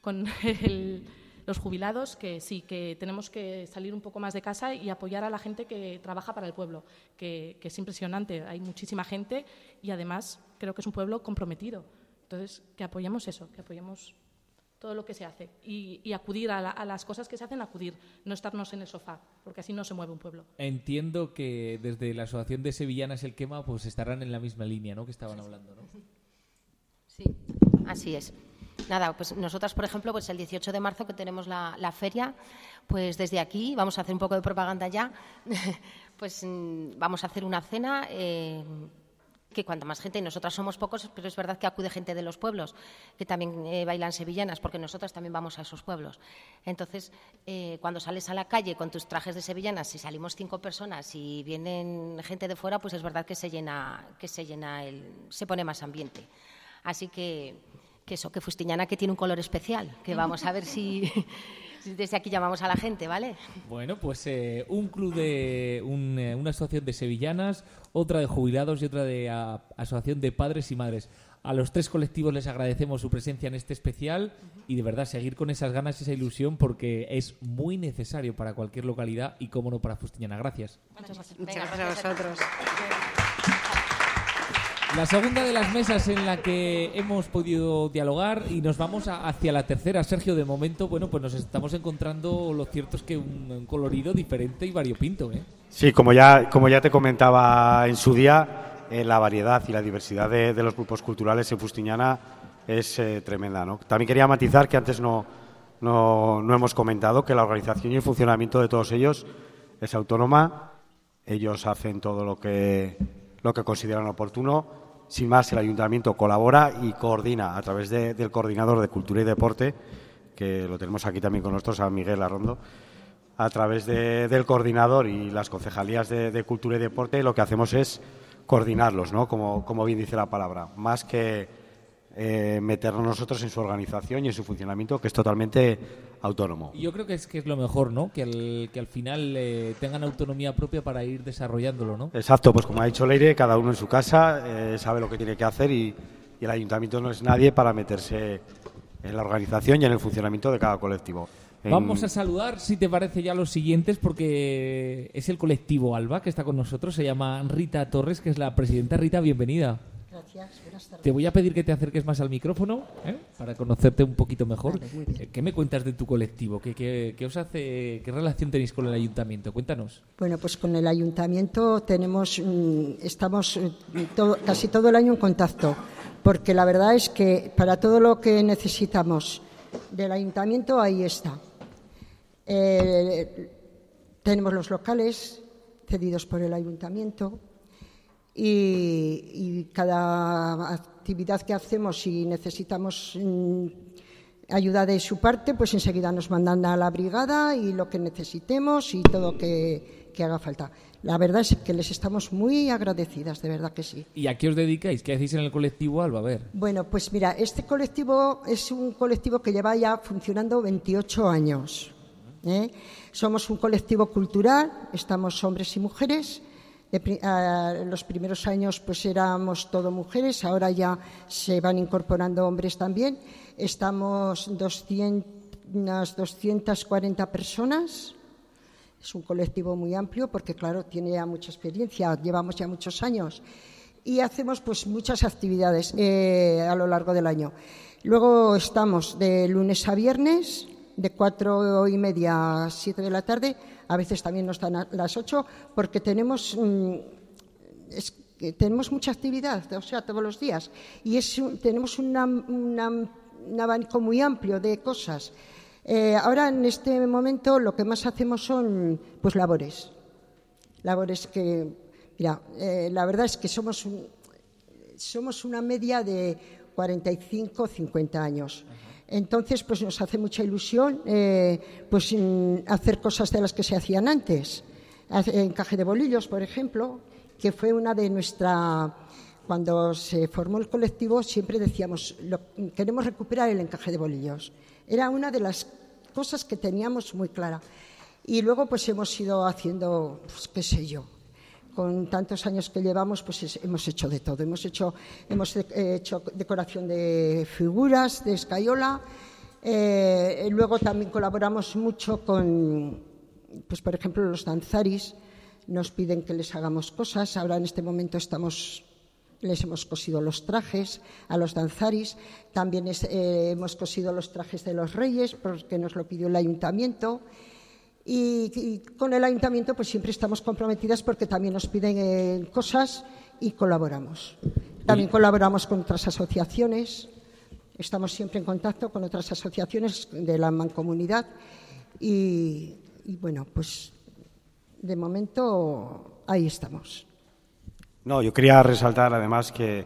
los jubilados, que sí, que tenemos que salir un poco más de casa y apoyar a la gente que trabaja para el pueblo, que es impresionante. Hay muchísima gente y además creo que es un pueblo comprometido. Entonces, que apoyemos eso, que apoyemos todo lo que se hace y acudir a las cosas que se hacen, acudir, no estarnos en el sofá, porque así no se mueve un pueblo. Entiendo que desde la Asociación de Sevillanas El Quema pues estarán en la misma línea, ¿no?, que estaban hablando, ¿no? Sí, así es. Nada, pues nosotras, por ejemplo, pues el 18 de marzo que tenemos la feria, pues desde aquí vamos a hacer un poco de propaganda ya, pues vamos a hacer una cena que cuanta más gente, y nosotras somos pocos, pero es verdad que acude gente de los pueblos que también bailan sevillanas, porque nosotras también vamos a esos pueblos. Entonces, cuando sales a la calle con tus trajes de sevillanas, si salimos 5 personas y vienen gente de fuera, pues es verdad que se pone más ambiente. Así que Fustiñana, que tiene un color especial, que vamos a ver si desde aquí llamamos a la gente, ¿vale? Bueno, pues un club una asociación de sevillanas, otra de jubilados y otra de asociación de padres y madres. A los 3 colectivos les agradecemos su presencia en este especial y de verdad seguir con esas ganas y esa ilusión, porque es muy necesario para cualquier localidad y cómo no para Fustiñana. Gracias. Muchas gracias a vosotros. La segunda de las mesas en la que hemos podido dialogar, y nos vamos hacia la tercera. Sergio, de momento, bueno, pues nos estamos encontrando, lo cierto es que un colorido diferente y variopinto, ¿eh? Sí, como ya te comentaba en su día, la variedad y la diversidad de los grupos culturales en Fustiñana es tremenda, ¿no? También quería matizar que antes no hemos comentado que la organización y el funcionamiento de todos ellos es autónoma. Ellos hacen todo lo que consideran oportuno. Sin más, el Ayuntamiento colabora y coordina a través del Coordinador de Cultura y Deporte, que lo tenemos aquí también con nosotros, a Miguel Arrondo, a través del coordinador y las concejalías de Cultura y Deporte, lo que hacemos es coordinarlos, ¿no? Como bien dice la palabra, más que meternos nosotros en su organización y en su funcionamiento, que es totalmente autónomo. Y yo creo que es lo mejor, ¿no? Que al final tengan autonomía propia para ir desarrollándolo, ¿no? Exacto, pues como ha dicho Leire, cada uno en su casa sabe lo que tiene que hacer y el ayuntamiento no es nadie para meterse en la organización y en el funcionamiento de cada colectivo. Vamos a saludar, si te parece, ya los siguientes, porque es el colectivo Alba que está con nosotros. Se llama Rita Torres, que es la presidenta. Rita, bienvenida. Gracias, buenas tardes. Te voy a pedir que te acerques más al micrófono, para conocerte un poquito mejor. Vale, ¿Qué me cuentas de tu colectivo? ¿Qué os hace? ¿Qué relación tenéis con el ayuntamiento? Cuéntanos. Bueno, pues con el ayuntamiento estamos casi todo el año en contacto, porque la verdad es que para todo lo que necesitamos del ayuntamiento, ahí está. Tenemos los locales cedidos por el ayuntamiento y cada actividad que hacemos, si necesitamos ayuda de su parte, pues enseguida nos mandan a la brigada y lo que necesitemos y todo que haga falta. La verdad es que les estamos muy agradecidas, de verdad que sí. ¿Y a qué os dedicáis? ¿Qué hacéis en el colectivo Alba? A ver. Bueno, pues mira, este colectivo es un colectivo que lleva ya funcionando 28 años. Somos un colectivo cultural, estamos hombres y mujeres. Los primeros años pues éramos todo mujeres, ahora ya se van incorporando hombres también. Estamos unas 240 personas. Es un colectivo muy amplio porque, claro, tiene ya mucha experiencia, llevamos ya muchos años y hacemos pues muchas actividades a lo largo del año. Luego estamos de lunes a viernes, de 4:30 a 7 de la tarde, a veces también nos dan a las 8, porque tenemos mucha actividad, o sea, todos los días, y tenemos un abanico muy amplio de cosas. Ahora, en este momento, lo que más hacemos son pues labores que, mira, la verdad es que somos una media de 45 50 años. Entonces, pues nos hace mucha ilusión pues hacer cosas de las que se hacían antes. Encaje de bolillos, por ejemplo, que fue una de cuando se formó el colectivo siempre decíamos, queremos recuperar el encaje de bolillos. Era una de las cosas que teníamos muy clara. Y luego pues hemos ido haciendo, pues qué sé yo, con tantos años que llevamos, pues hemos hecho de todo. Hemos hecho decoración de figuras, de escayola. Luego también colaboramos mucho con, pues por ejemplo, los danzaris. Nos piden que les hagamos cosas. Ahora en este momento les hemos cosido los trajes a los danzaris. También hemos cosido los trajes de los reyes porque nos lo pidió el ayuntamiento. Y con el ayuntamiento pues siempre estamos comprometidas porque también nos piden cosas y colaboramos. También colaboramos con otras asociaciones. Estamos siempre en contacto con otras asociaciones de la mancomunidad. Y bueno, pues de momento ahí estamos. No, yo quería resaltar además que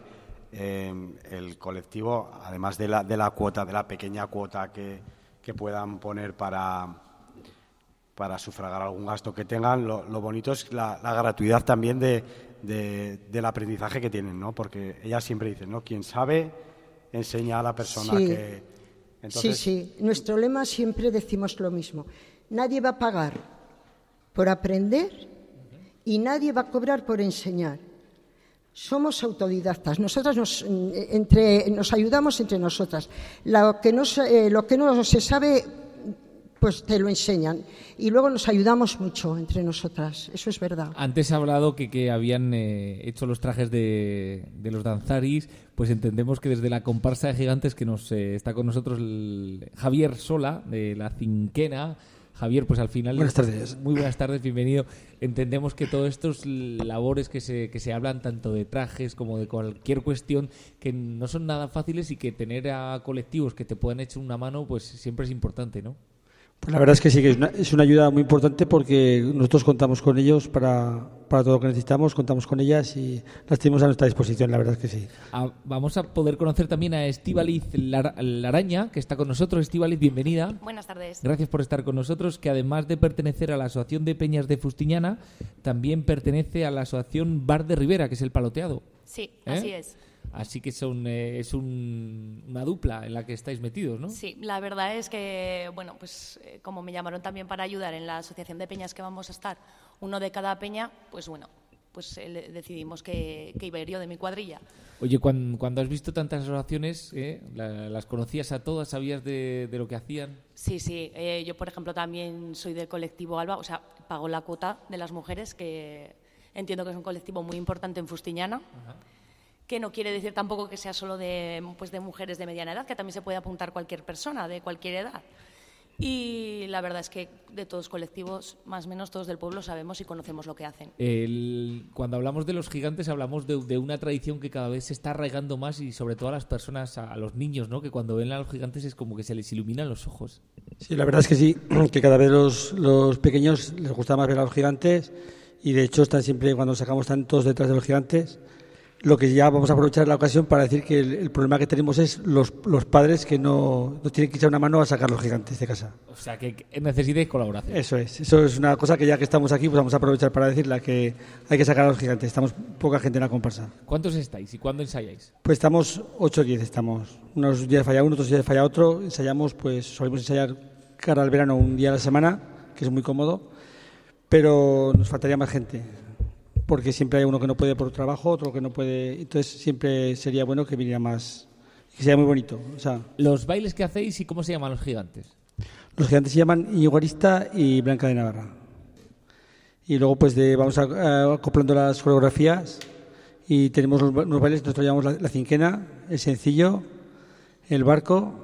el colectivo, además de la cuota, de la pequeña cuota que puedan poner para sufragar algún gasto que tengan, lo bonito es la gratuidad también del aprendizaje que tienen, ¿no? Porque ellas siempre dicen, ¿no? Quien sabe enseña a la persona sí. que... Entonces... Sí. Nuestro lema siempre decimos lo mismo. Nadie va a pagar por aprender y nadie va a cobrar por enseñar. Somos autodidactas. Nosotras nos ayudamos entre nosotras. Lo que no se sabe, pues te lo enseñan. Y luego nos ayudamos mucho entre nosotras. Eso es verdad. Antes ha hablado que habían hecho los trajes de los danzaris. Pues entendemos que desde la comparsa de gigantes que está con nosotros Javier Sola, de la Cinquena. Javier, pues al final... Buenas tardes. Muy buenas tardes, bienvenido. Entendemos que todos estos labores que se hablan, tanto de trajes como de cualquier cuestión, que no son nada fáciles y que tener a colectivos que te puedan echar una mano, pues siempre es importante, ¿no? Pues la verdad es que sí, que es una ayuda muy importante porque nosotros contamos con ellos para todo lo que necesitamos, contamos con ellas y las tenemos a nuestra disposición, la verdad es que sí. Vamos a poder conocer también a Estíbaliz Laraña, que está con nosotros. Estíbaliz, bienvenida. Buenas tardes. Gracias por estar con nosotros, que además de pertenecer a la Asociación de Peñas de Fustiñana, también pertenece a la Asociación Bar de Ribera, que es el Paloteado. Sí, así es. Así que es una dupla en la que estáis metidos, ¿no? Sí, la verdad es que, bueno, pues como me llamaron también para ayudar en la asociación de peñas que vamos a estar, uno de cada peña, pues bueno, pues decidimos que iba a ir yo de mi cuadrilla. Oye, cuando has visto tantas asociaciones, ¿las conocías a todas? ¿Sabías de lo que hacían? Sí, yo por ejemplo también soy del colectivo Alba, o sea, pago la cuota de las mujeres, que entiendo que es un colectivo muy importante en Fustiñana. Ajá. Que no quiere decir tampoco que sea solo de mujeres de mediana edad, que también se puede apuntar cualquier persona de cualquier edad. Y la verdad es que de todos los colectivos, más o menos todos del pueblo, sabemos y conocemos lo que hacen. Cuando hablamos de los gigantes, hablamos de una tradición que cada vez se está arraigando más, y sobre todo a las personas, a los niños, ¿no? Que cuando ven a los gigantes es como que se les iluminan los ojos. Sí, la verdad es que sí, que cada vez los pequeños les gusta más ver a los gigantes, y de hecho están siempre, cuando sacamos, están todos detrás de los gigantes. Lo que ya vamos a aprovechar la ocasión para decir que el problema que tenemos es los padres que no tienen que echar una mano a sacar los gigantes de casa. O sea, que necesitáis colaboración. Eso es una cosa que ya que estamos aquí, pues vamos a aprovechar para decirla, que hay que sacar a los gigantes. Estamos poca gente en la comparsa. ¿Cuántos estáis y cuándo ensayáis? Pues estamos 8 o 10, estamos. Unos días falla uno, otros días falla otro. Ensayamos, pues solemos ensayar cara al verano un día a la semana, que es muy cómodo, pero nos faltaría más gente, porque siempre hay uno que no puede por trabajo, otro que no puede. Entonces siempre sería bueno que viniera más, que sería muy bonito. O sea, ¿los bailes que hacéis y cómo se llaman los gigantes? Los gigantes se llaman Íñigo Arista y Blanca de Navarra. Y luego pues vamos acoplando las coreografías y tenemos los bailes. Nosotros llamamos la cinquena, el sencillo, el barco,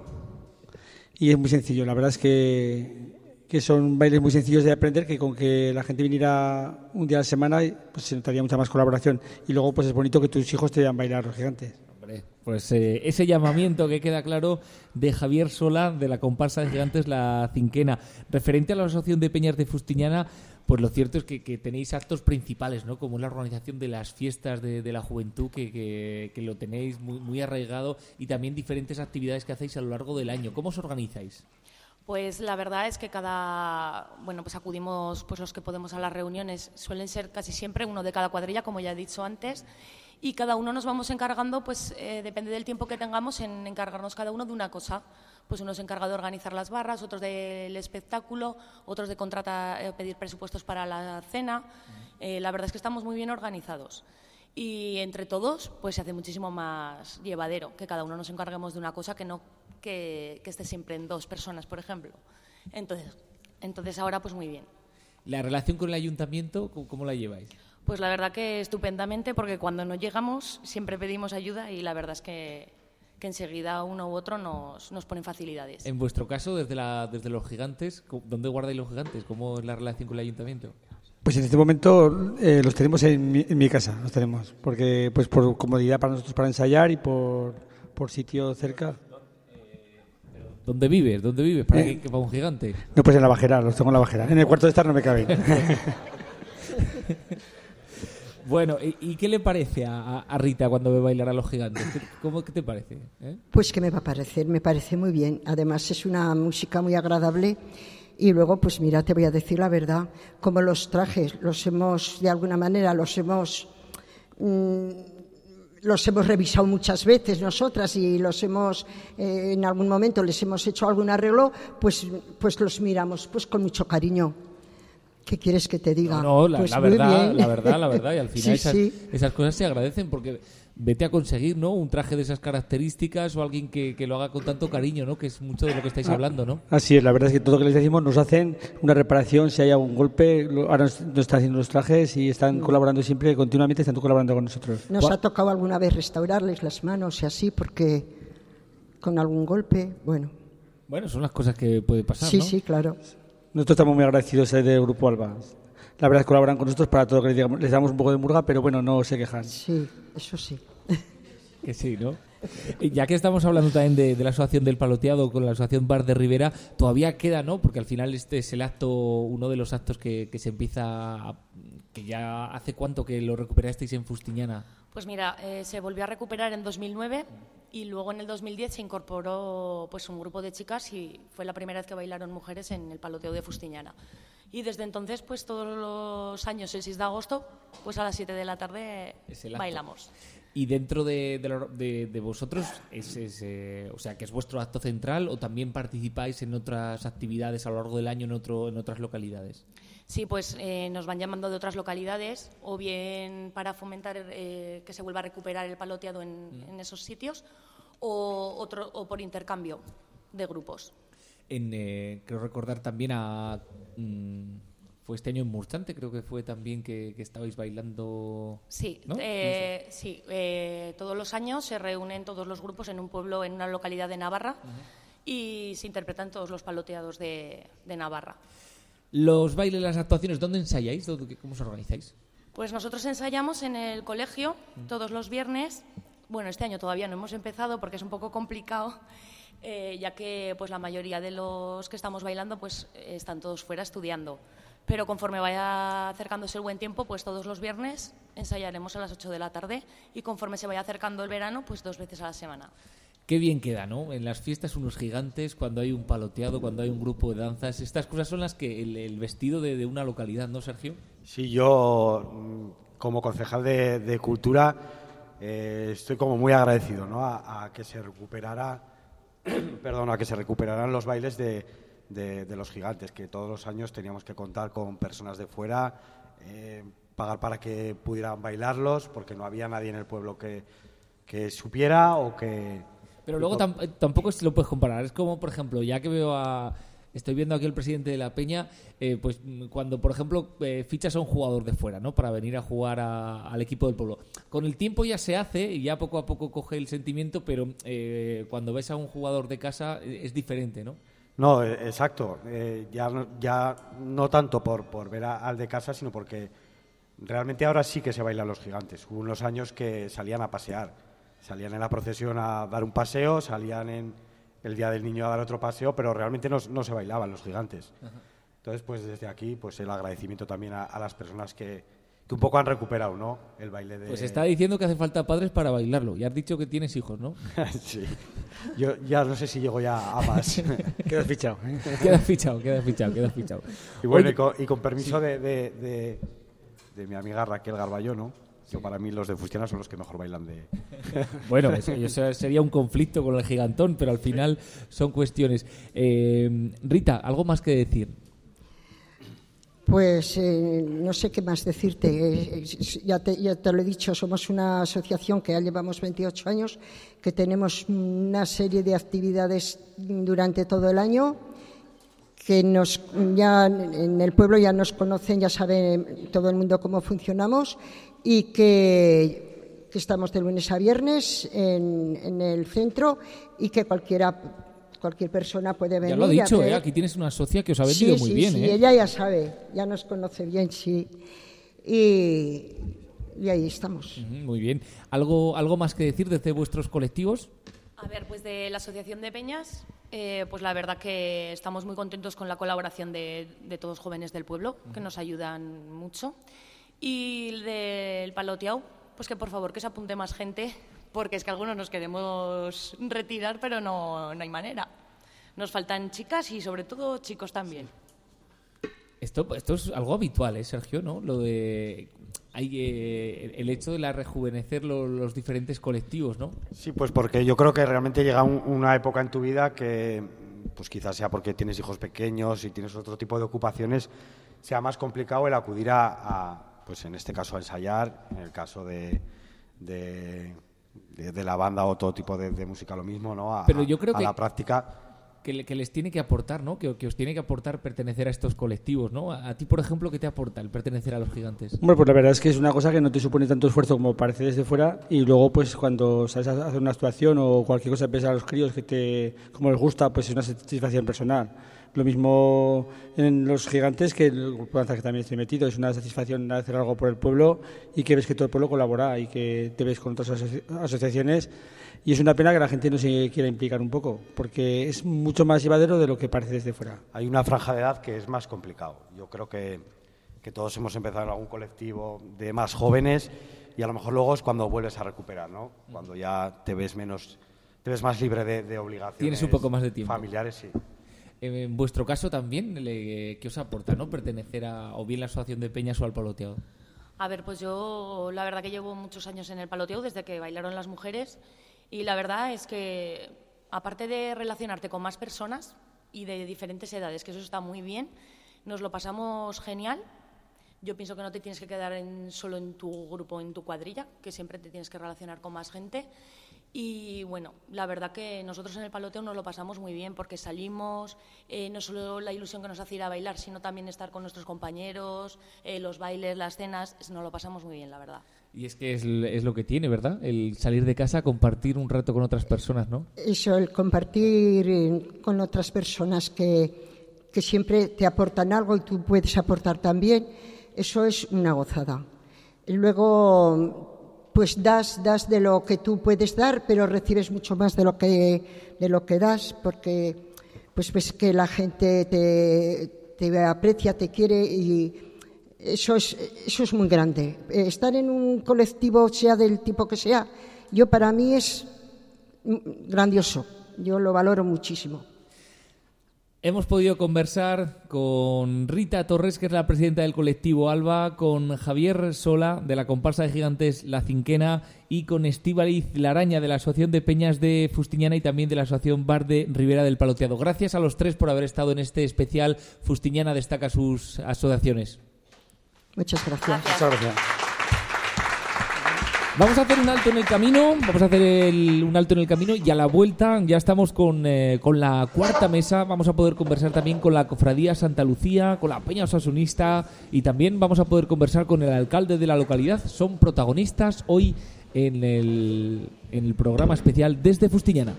y es muy sencillo. La verdad es que son bailes muy sencillos de aprender, que con que la gente viniera un día a la semana pues se notaría mucha más colaboración. Y luego pues es bonito que tus hijos te vean bailar los gigantes. Hombre, pues ese llamamiento que queda claro de Javier Sola, de la comparsa de gigantes La Cinquena. Referente a la Asociación de Peñas de Fustiñana, pues lo cierto es que tenéis actos principales, ¿no? Como la organización de las fiestas de la juventud, que lo tenéis muy, muy arraigado, y también diferentes actividades que hacéis a lo largo del año. ¿Cómo os organizáis? Pues la verdad es que pues acudimos pues los que podemos a las reuniones, suelen ser casi siempre uno de cada cuadrilla, como ya he dicho antes, y cada uno nos vamos encargando, pues depende del tiempo que tengamos, en encargarnos cada uno de una cosa. Pues uno se encarga de organizar las barras, otros del espectáculo, otros de pedir presupuestos para la cena. La verdad es que estamos muy bien organizados. Y entre todos pues se hace muchísimo más llevadero, que cada uno nos encarguemos de una cosa, que no que esté siempre en 2 personas, por ejemplo. Entonces ahora pues muy bien. ¿La relación con el ayuntamiento, cómo la lleváis? Pues la verdad que estupendamente, porque cuando no llegamos siempre pedimos ayuda, y la verdad es que enseguida uno u otro nos ponen facilidades. En vuestro caso, desde los gigantes, ¿dónde guardáis los gigantes? ¿Cómo es la relación con el ayuntamiento? Pues en este momento los tenemos en mi casa, los tenemos, porque pues por comodidad para nosotros para ensayar y por sitio cerca. ¿Dónde vives? ¿Para un gigante? No, pues en la bajera, los tengo en la bajera. En el cuarto de estar no me caben. Bueno, ¿y qué le parece a Rita cuando ve bailar a los gigantes? ¿Qué te parece? Pues que me va a parecer, me parece muy bien. Además es una música muy agradable. Y luego, pues mira, te voy a decir la verdad, como los trajes de alguna manera los hemos revisado muchas veces nosotras, y en algún momento les hemos hecho algún arreglo, pues los miramos pues con mucho cariño. ¿Qué quieres que te diga? No, pues la verdad, y al final sí. Esas cosas se agradecen, porque vete a conseguir, ¿no?, un traje de esas características, o alguien que lo haga con tanto cariño, ¿no?, que es mucho de lo que estáis hablando, ¿no? Así es, la verdad es que todo lo que les decimos nos hacen una reparación si hay algún golpe. Ahora nos están haciendo los trajes y están colaborando siempre, continuamente están colaborando con nosotros. Nos ha tocado alguna vez restaurarles las manos y así, porque con algún golpe, bueno, son las cosas que puede pasar, sí, ¿no? Sí, claro. Nosotros estamos muy agradecidos del Grupo Alba. La verdad es que colaboran con nosotros para todo lo que les damos un poco de murga, pero bueno, no se quejan. Sí, eso sí. Que sí, ¿no? Ya que estamos hablando también de la asociación del Paloteado con la asociación Bar de Ribera, todavía queda, ¿no? Porque al final este es el acto, uno de los actos que se empieza, que ya hace cuánto que lo recuperasteis en Fustiñana. Pues mira, se volvió a recuperar en 2009 y luego en el 2010 se incorporó pues un grupo de chicas y fue la primera vez que bailaron mujeres en el Paloteo de Fustiñana. Y desde entonces, pues todos los años, el 6 de agosto, pues a las 7 de la tarde bailamos. Y dentro de vosotros, o sea, que es vuestro acto central, o también participáis en otras actividades a lo largo del año en otras localidades. Sí, pues nos van llamando de otras localidades, o bien para fomentar que se vuelva a recuperar el paloteado en esos sitios, o por intercambio de grupos. Creo recordar también fue este año en Murchante, creo que fue también que estabais bailando. Sí, ¿no? sí. Todos los años se reúnen todos los grupos en un pueblo, en una localidad de Navarra, y se interpretan todos los paloteados de Navarra. Los bailes, las actuaciones, ¿dónde ensayáis? ¿Cómo os organizáis? Pues nosotros ensayamos en el colegio todos los viernes. Bueno, este año todavía no hemos empezado porque es un poco complicado, ya que pues la mayoría de los que estamos bailando pues están todos fuera estudiando. Pero conforme vaya acercándose el buen tiempo, pues todos los viernes ensayaremos a las 8 de la tarde y conforme se vaya acercando el verano, pues 2 veces a la semana. Qué bien queda, ¿no? En las fiestas unos gigantes, cuando hay un paloteado, cuando hay un grupo de danzas. Estas cosas son las que el vestido de una localidad, ¿no, Sergio? Sí, yo como concejal de Cultura estoy como muy agradecido, ¿no? a que se recuperaran los bailes de los gigantes, que todos los años teníamos que contar con personas de fuera, pagar para que pudieran bailarlos, porque no había nadie en el pueblo que supiera o que... Pero luego tampoco se lo puedes comparar. Es como, por ejemplo, ya que estoy viendo aquí al presidente de la Peña, pues cuando, por ejemplo, fichas a un jugador de fuera, ¿no? Para venir a jugar al equipo del pueblo. Con el tiempo ya se hace y ya poco a poco coge el sentimiento, pero cuando ves a un jugador de casa es diferente, ¿no? No, exacto. Ya no tanto por ver al de casa, sino porque realmente ahora sí que se bailan los gigantes. Hubo unos años que salían a pasear. Salían en la procesión a dar un paseo, salían en el Día del Niño a dar otro paseo, pero realmente no se bailaban los gigantes. Ajá. Entonces, pues desde aquí, pues el agradecimiento también a las personas que un poco han recuperado, ¿no? El baile de... Pues está diciendo que hace falta padres para bailarlo. Ya has dicho que tienes hijos, ¿no? Sí. Yo ya no sé si llego ya a más. Quedas fichado. Quedas fichado. Y bueno, y con permiso de mi amiga Raquel Garballó, ¿no? Que para mí los de Fustiñana son los que mejor bailan de... Bueno, eso sería un conflicto con el gigantón, pero al final son cuestiones. Rita, ¿algo más que decir? Pues no sé qué más decirte. Ya te lo he dicho, somos una asociación que ya llevamos 28 años, que tenemos una serie de actividades durante todo el año, que ya en el pueblo ya nos conocen, ya sabe todo el mundo cómo funcionamos, y que estamos de lunes a viernes en el centro y que cualquier persona puede venir. Ya lo ha dicho, aquí tienes una socia que os ha vendido muy bien. Sí, ella ya sabe, ya nos conoce bien, sí. Y ahí estamos. Muy bien. ¿Algo más que decir desde vuestros colectivos? A ver, pues de la Asociación de Peñas, pues la verdad que estamos muy contentos con la colaboración de todos los jóvenes del pueblo, que nos ayudan mucho. Y del paloteado, pues que por favor que se apunte más gente, porque es que algunos nos queremos retirar, pero no hay manera. Nos faltan chicas y sobre todo chicos también. Esto es algo habitual, Sergio, ¿no? Lo de el hecho de rejuvenecer los diferentes colectivos, ¿no? Sí, pues porque yo creo que realmente llega una época en tu vida que, pues quizás sea porque tienes hijos pequeños y tienes otro tipo de ocupaciones, sea más complicado el acudir pues en este caso a ensayar, en el caso de la banda o todo tipo de música lo mismo, ¿no? Pero yo creo a la práctica. Que les tiene que aportar, ¿no? Que os tiene que aportar pertenecer a estos colectivos, ¿no? A ti, por ejemplo, ¿qué te aporta el pertenecer a los gigantes? Bueno, pues la verdad es que es una cosa que no te supone tanto esfuerzo como parece desde fuera, y luego pues cuando sales a hacer una actuación o cualquier cosa ves a los críos que como les gusta, pues es una satisfacción personal. Lo mismo en los gigantes, que el grupo de danza que también estoy metido. Es una satisfacción hacer algo por el pueblo y que ves que todo el pueblo colabora y que te ves con otras asociaciones. Y es una pena que la gente no se quiera implicar un poco, porque es mucho más llevadero de lo que parece desde fuera. Hay una franja de edad que es más complicado. Yo creo que todos hemos empezado en algún colectivo de más jóvenes y a lo mejor luego es cuando vuelves a recuperar, ¿no? Cuando ya te ves más libre de obligaciones. Tienes un poco más de tiempo. Familiares, sí. En vuestro caso también, ¿qué os aporta, no? Pertenecer a o bien la asociación de peñas o al paloteado. A ver, pues yo la verdad que llevo muchos años en el paloteo desde que bailaron las mujeres y la verdad es que aparte de relacionarte con más personas y de diferentes edades, que eso está muy bien, nos lo pasamos genial. Yo pienso que no te tienes que quedar solo en tu grupo, en tu cuadrilla, que siempre te tienes que relacionar con más gente. Y bueno, la verdad que nosotros en el paloteo nos lo pasamos muy bien porque salimos, no solo la ilusión que nos hace ir a bailar, sino también estar con nuestros compañeros, los bailes, las cenas, nos lo pasamos muy bien, la verdad. Y es que es lo que tiene, ¿verdad? El salir de casa, compartir un rato con otras personas, ¿no? Eso, el compartir con otras personas que siempre te aportan algo y tú puedes aportar también, eso es una gozada. Y luego, pues das de lo que tú puedes dar, pero recibes mucho más de lo que das, porque pues ves que la gente te aprecia, te quiere y eso es muy grande. Estar en un colectivo, sea del tipo que sea, para mí es grandioso. Yo lo valoro muchísimo. Hemos podido conversar con Rita Torres, que es la presidenta del colectivo Alba, con Javier Sola, de la comparsa de gigantes La Cinquena, y con Estíbaliz Laraña, de la Asociación de Peñas de Fustiñana y también de la Asociación Bar de Ribera del Paloteado. Gracias a los tres por haber estado en este especial Fustiñana destaca sus asociaciones. Muchas gracias. Muchas gracias. Vamos a hacer un alto en el camino, y a la vuelta ya estamos con la cuarta mesa. Vamos a poder conversar también con la Cofradía Santa Lucía, con la Peña Osasunista y también vamos a poder conversar con el alcalde de la localidad. Son protagonistas hoy en el programa especial desde Fustiñana.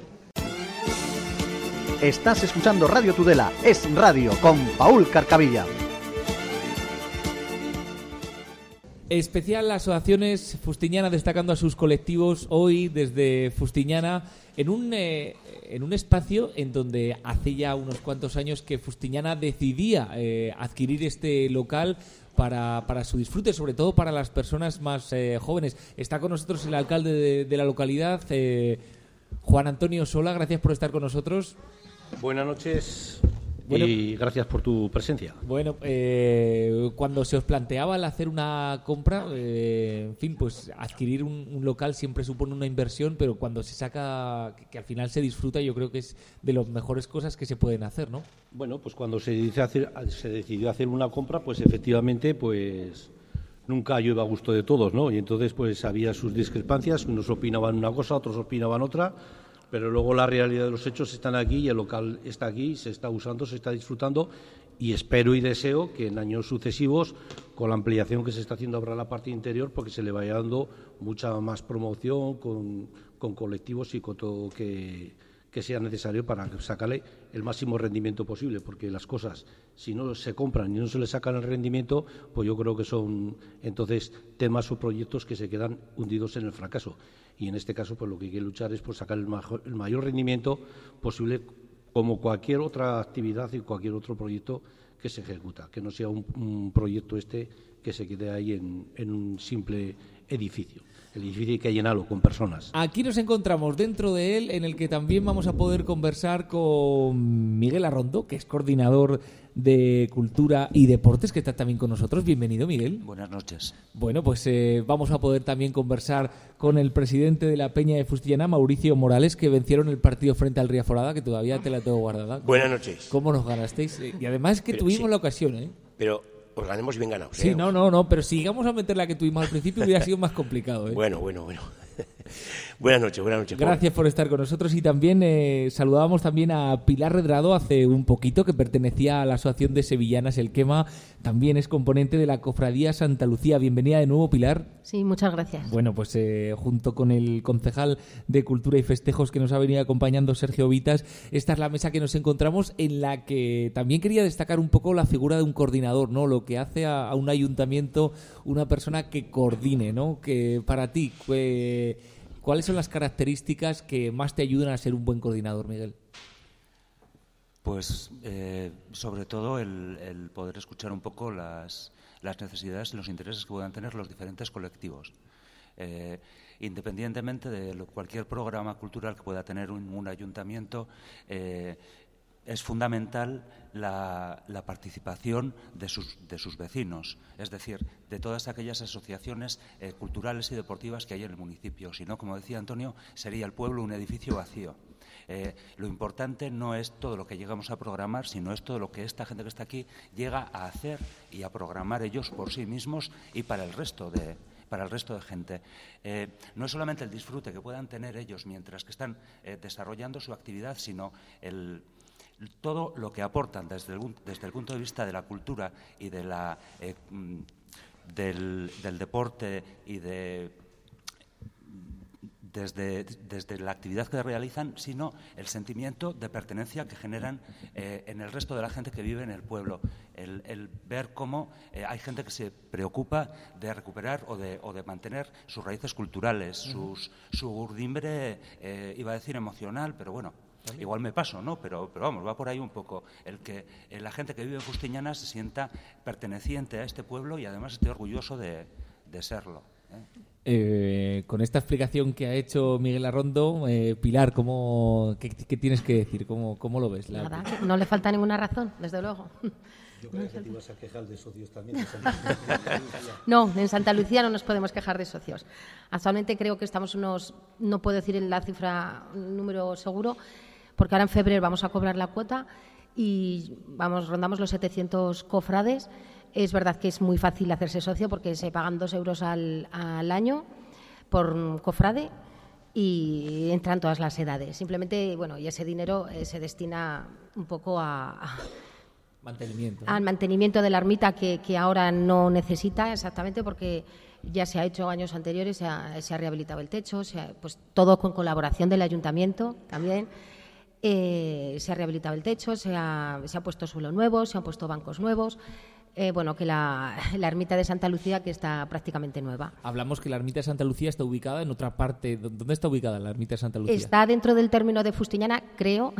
Estás escuchando Radio Tudela, es radio con Paul Carcavilla. Especial Asociaciones Fustiñana destacando a sus colectivos hoy desde Fustiñana en un espacio en donde hace ya unos cuantos años que Fustiñana decidía adquirir este local para su disfrute, sobre todo para las personas más jóvenes. Está con nosotros el alcalde de la localidad, Juan Antonio Sola. Gracias por estar con nosotros. Buenas noches. Y gracias por tu presencia. Bueno, cuando se os planteaba el hacer una compra, en fin, pues adquirir un local siempre supone una inversión, pero cuando se saca, que al final se disfruta, yo creo que es de las mejores cosas que se pueden hacer, ¿no? Bueno, pues cuando se decidió hacer una compra, pues efectivamente, pues nunca llueve a gusto de todos, ¿no? Y entonces, pues había sus discrepancias, unos opinaban una cosa, otros opinaban otra. Pero luego la realidad de los hechos están aquí y el local está aquí, se está usando, se está disfrutando y espero y deseo que en años sucesivos, con la ampliación que se está haciendo ahora en la parte interior, porque se le vaya dando mucha más promoción con colectivos y con todo que sea necesario para sacarle el máximo rendimiento posible, porque las cosas, si no se compran y no se le sacan el rendimiento, pues yo creo que son entonces temas o proyectos que se quedan hundidos en el fracaso. Y en este caso, pues lo que hay que luchar es por sacar el mayor rendimiento posible, como cualquier otra actividad y cualquier otro proyecto que se ejecuta, que no sea un proyecto que se quede ahí en un simple edificio. El edificio hay que llenarlo con personas. Aquí nos encontramos dentro de él, en el que también vamos a poder conversar con Miguel Arrondo, que es coordinador de Cultura y Deportes, que está también con nosotros. Bienvenido, Miguel. Buenas noches. Bueno, pues vamos a poder también conversar con el presidente de la Peña de Fustiñana, Mauricio Morales, que vencieron el partido frente al Riaforada, que todavía te la tengo guardada. Buenas noches. ¿Cómo nos ganasteis? Y además que tuvimos la ocasión, ¿eh? Pero os ganemos bien ganados. Sí, no, pero si llegamos a meter la que tuvimos al principio hubiera sido más complicado, ¿eh? Bueno. Buenas noches, Paul. Gracias por estar con nosotros y también saludábamos también a Pilar Redrado hace un poquito, que pertenecía a la Asociación de Sevillanas El Quema, también es componente de la Cofradía Santa Lucía. Bienvenida de nuevo, Pilar. Sí, muchas gracias. Bueno, pues junto con el concejal de Cultura y Festejos que nos ha venido acompañando, Sergio Vitas, esta es la mesa que nos encontramos, en la que también quería destacar un poco la figura de un coordinador, ¿no? Lo que hace a un ayuntamiento una persona que coordine, ¿no? Que para ti, ¿cuáles son las características que más te ayudan a ser un buen coordinador, Miguel? Pues sobre todo el poder escuchar un poco las necesidades y los intereses que puedan tener los diferentes colectivos. Independientemente de cualquier programa cultural que pueda tener un ayuntamiento, es fundamental la participación de sus vecinos, es decir, de todas aquellas asociaciones culturales y deportivas que hay en el municipio. Si no, como decía Antonio, sería el pueblo un edificio vacío. Lo importante no es todo lo que llegamos a programar, sino es todo lo que esta gente que está aquí llega a hacer y a programar ellos por sí mismos y para el resto de gente. No es solamente el disfrute que puedan tener ellos mientras que están desarrollando su actividad, sino todo lo que aportan desde el punto de vista de la cultura y de del deporte y desde la actividad que realizan, sino el sentimiento de pertenencia que generan en el resto de la gente que vive en el pueblo. El ver cómo hay gente que se preocupa de recuperar o de mantener sus raíces culturales, su urdimbre, iba a decir emocional, pero bueno, igual me paso, ¿no? Pero vamos, va por ahí un poco. El que la gente que vive en Fustiñana se sienta perteneciente a este pueblo y además esté orgulloso de serlo. Con esta explicación que ha hecho Miguel Arrondo, Pilar, ¿qué tienes que decir? ¿Cómo lo ves? Nada, no le falta ninguna razón, desde luego. Yo creo que te ibas a quejar de socios también. No, en Santa Lucía no nos podemos quejar de socios. Actualmente creo que estamos no puedo decir la cifra, un número seguro, porque ahora en febrero vamos a cobrar la cuota y rondamos los 700 cofrades. Es verdad que es muy fácil hacerse socio porque se pagan 2 euros al año por cofrade y entran todas las edades. Simplemente, y ese dinero se destina un poco mantenimiento, al mantenimiento de la ermita que ahora no necesita exactamente porque ya se ha hecho años anteriores, se ha rehabilitado el techo, pues todo con colaboración del ayuntamiento también. Se ha rehabilitado el techo, se ha puesto suelo nuevo, se han puesto bancos nuevos. Que la ermita de Santa Lucía que está prácticamente nueva. Hablamos que la ermita de Santa Lucía está ubicada en otra parte. ¿Dónde está ubicada la ermita de Santa Lucía? Está dentro del término de Fustiñana, creo,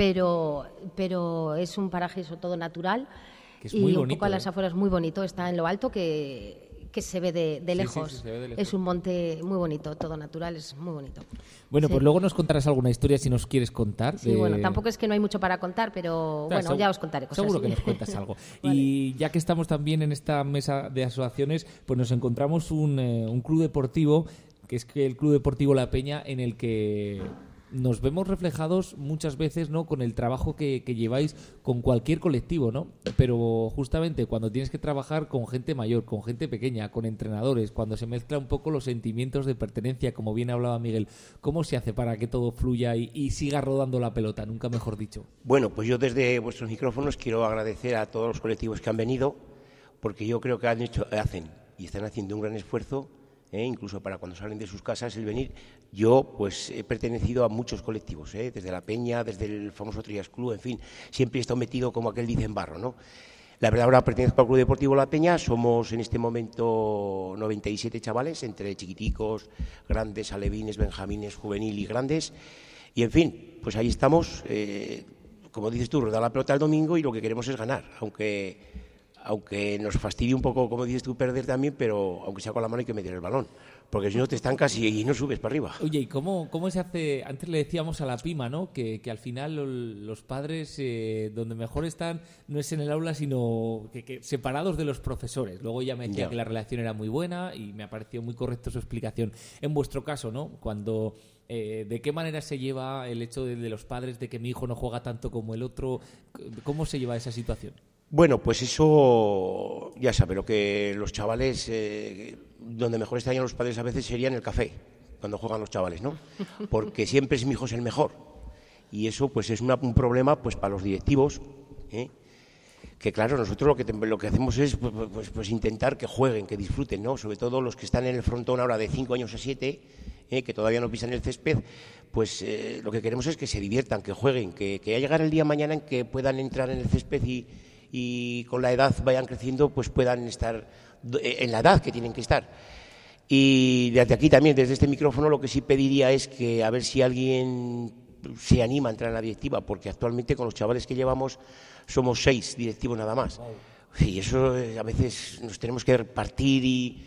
pero es un paraje todo natural que es muy y bonito, un poco a las afueras, muy bonito. Está en lo alto que se ve de lejos. Sí, se ve de lejos. Es un monte muy bonito, todo natural, es muy bonito. Bueno, sí. Pues luego nos contarás alguna historia si nos quieres contar. Sí, tampoco es que no hay mucho para contar, pero ya os contaré cosas. Seguro que nos cuentas algo. Vale. Y ya que estamos también en esta mesa de asociaciones, pues nos encontramos un club deportivo, que es el Club Deportivo La Peña, en el que nos vemos reflejados muchas veces, ¿no?, con el trabajo que lleváis con cualquier colectivo, ¿no? Pero justamente cuando tienes que trabajar con gente mayor, con gente pequeña, con entrenadores, cuando se mezcla un poco los sentimientos de pertenencia, como bien hablaba Miguel, ¿cómo se hace para que todo fluya y siga rodando la pelota, nunca mejor dicho? Bueno, pues yo desde vuestros micrófonos quiero agradecer a todos los colectivos que han venido, porque yo creo que hacen y están haciendo un gran esfuerzo, incluso para cuando salen de sus casas el venir. Yo pues he pertenecido a muchos colectivos, desde La Peña, desde el famoso Trías Club, en fin, siempre he estado metido, como aquel dice, en barro, ¿no? La verdad, ahora pertenezco al Club Deportivo La Peña, somos en este momento 97 chavales, entre chiquiticos, grandes, alevines, benjamines, juvenil y grandes, y en fin, pues ahí estamos, como dices tú, rodar la pelota el domingo y lo que queremos es ganar, aunque nos fastidie un poco, como dices tú, perder también, pero aunque sea con la mano hay que meter el balón, porque si no te estancas y no subes para arriba. Oye, ¿y cómo se hace? Antes le decíamos a la PIMA, ¿no?, que al final los padres donde mejor están no es en el aula, sino que separados de los profesores. Luego ella me decía que la relación era muy buena y me ha parecido muy correcta su explicación. En vuestro caso, ¿no?, cuando... ¿de qué manera se lleva el hecho de los padres de que mi hijo no juega tanto como el otro? ¿Cómo se lleva esa situación? Bueno, pues eso ya sabe, lo que los chavales, donde mejor estarían los padres a veces sería en el café, cuando juegan los chavales, ¿no? Porque siempre es mi hijo es el mejor. Y eso pues es un problema pues para los directivos, que claro, nosotros lo que hacemos es pues intentar que jueguen, que disfruten, ¿no? Sobre todo los que están en el frontón ahora de 5 años a 7, que todavía no pisan el césped, pues lo que queremos es que se diviertan, que jueguen, que llegar el día de mañana en que puedan entrar en el césped y con la edad vayan creciendo, pues puedan estar en la edad que tienen que estar. Y desde aquí también, desde este micrófono, lo que sí pediría es que a ver si alguien se anima a entrar en la directiva, porque actualmente con los chavales que llevamos somos 6 directivos nada más. Wow. Y eso a veces nos tenemos que repartir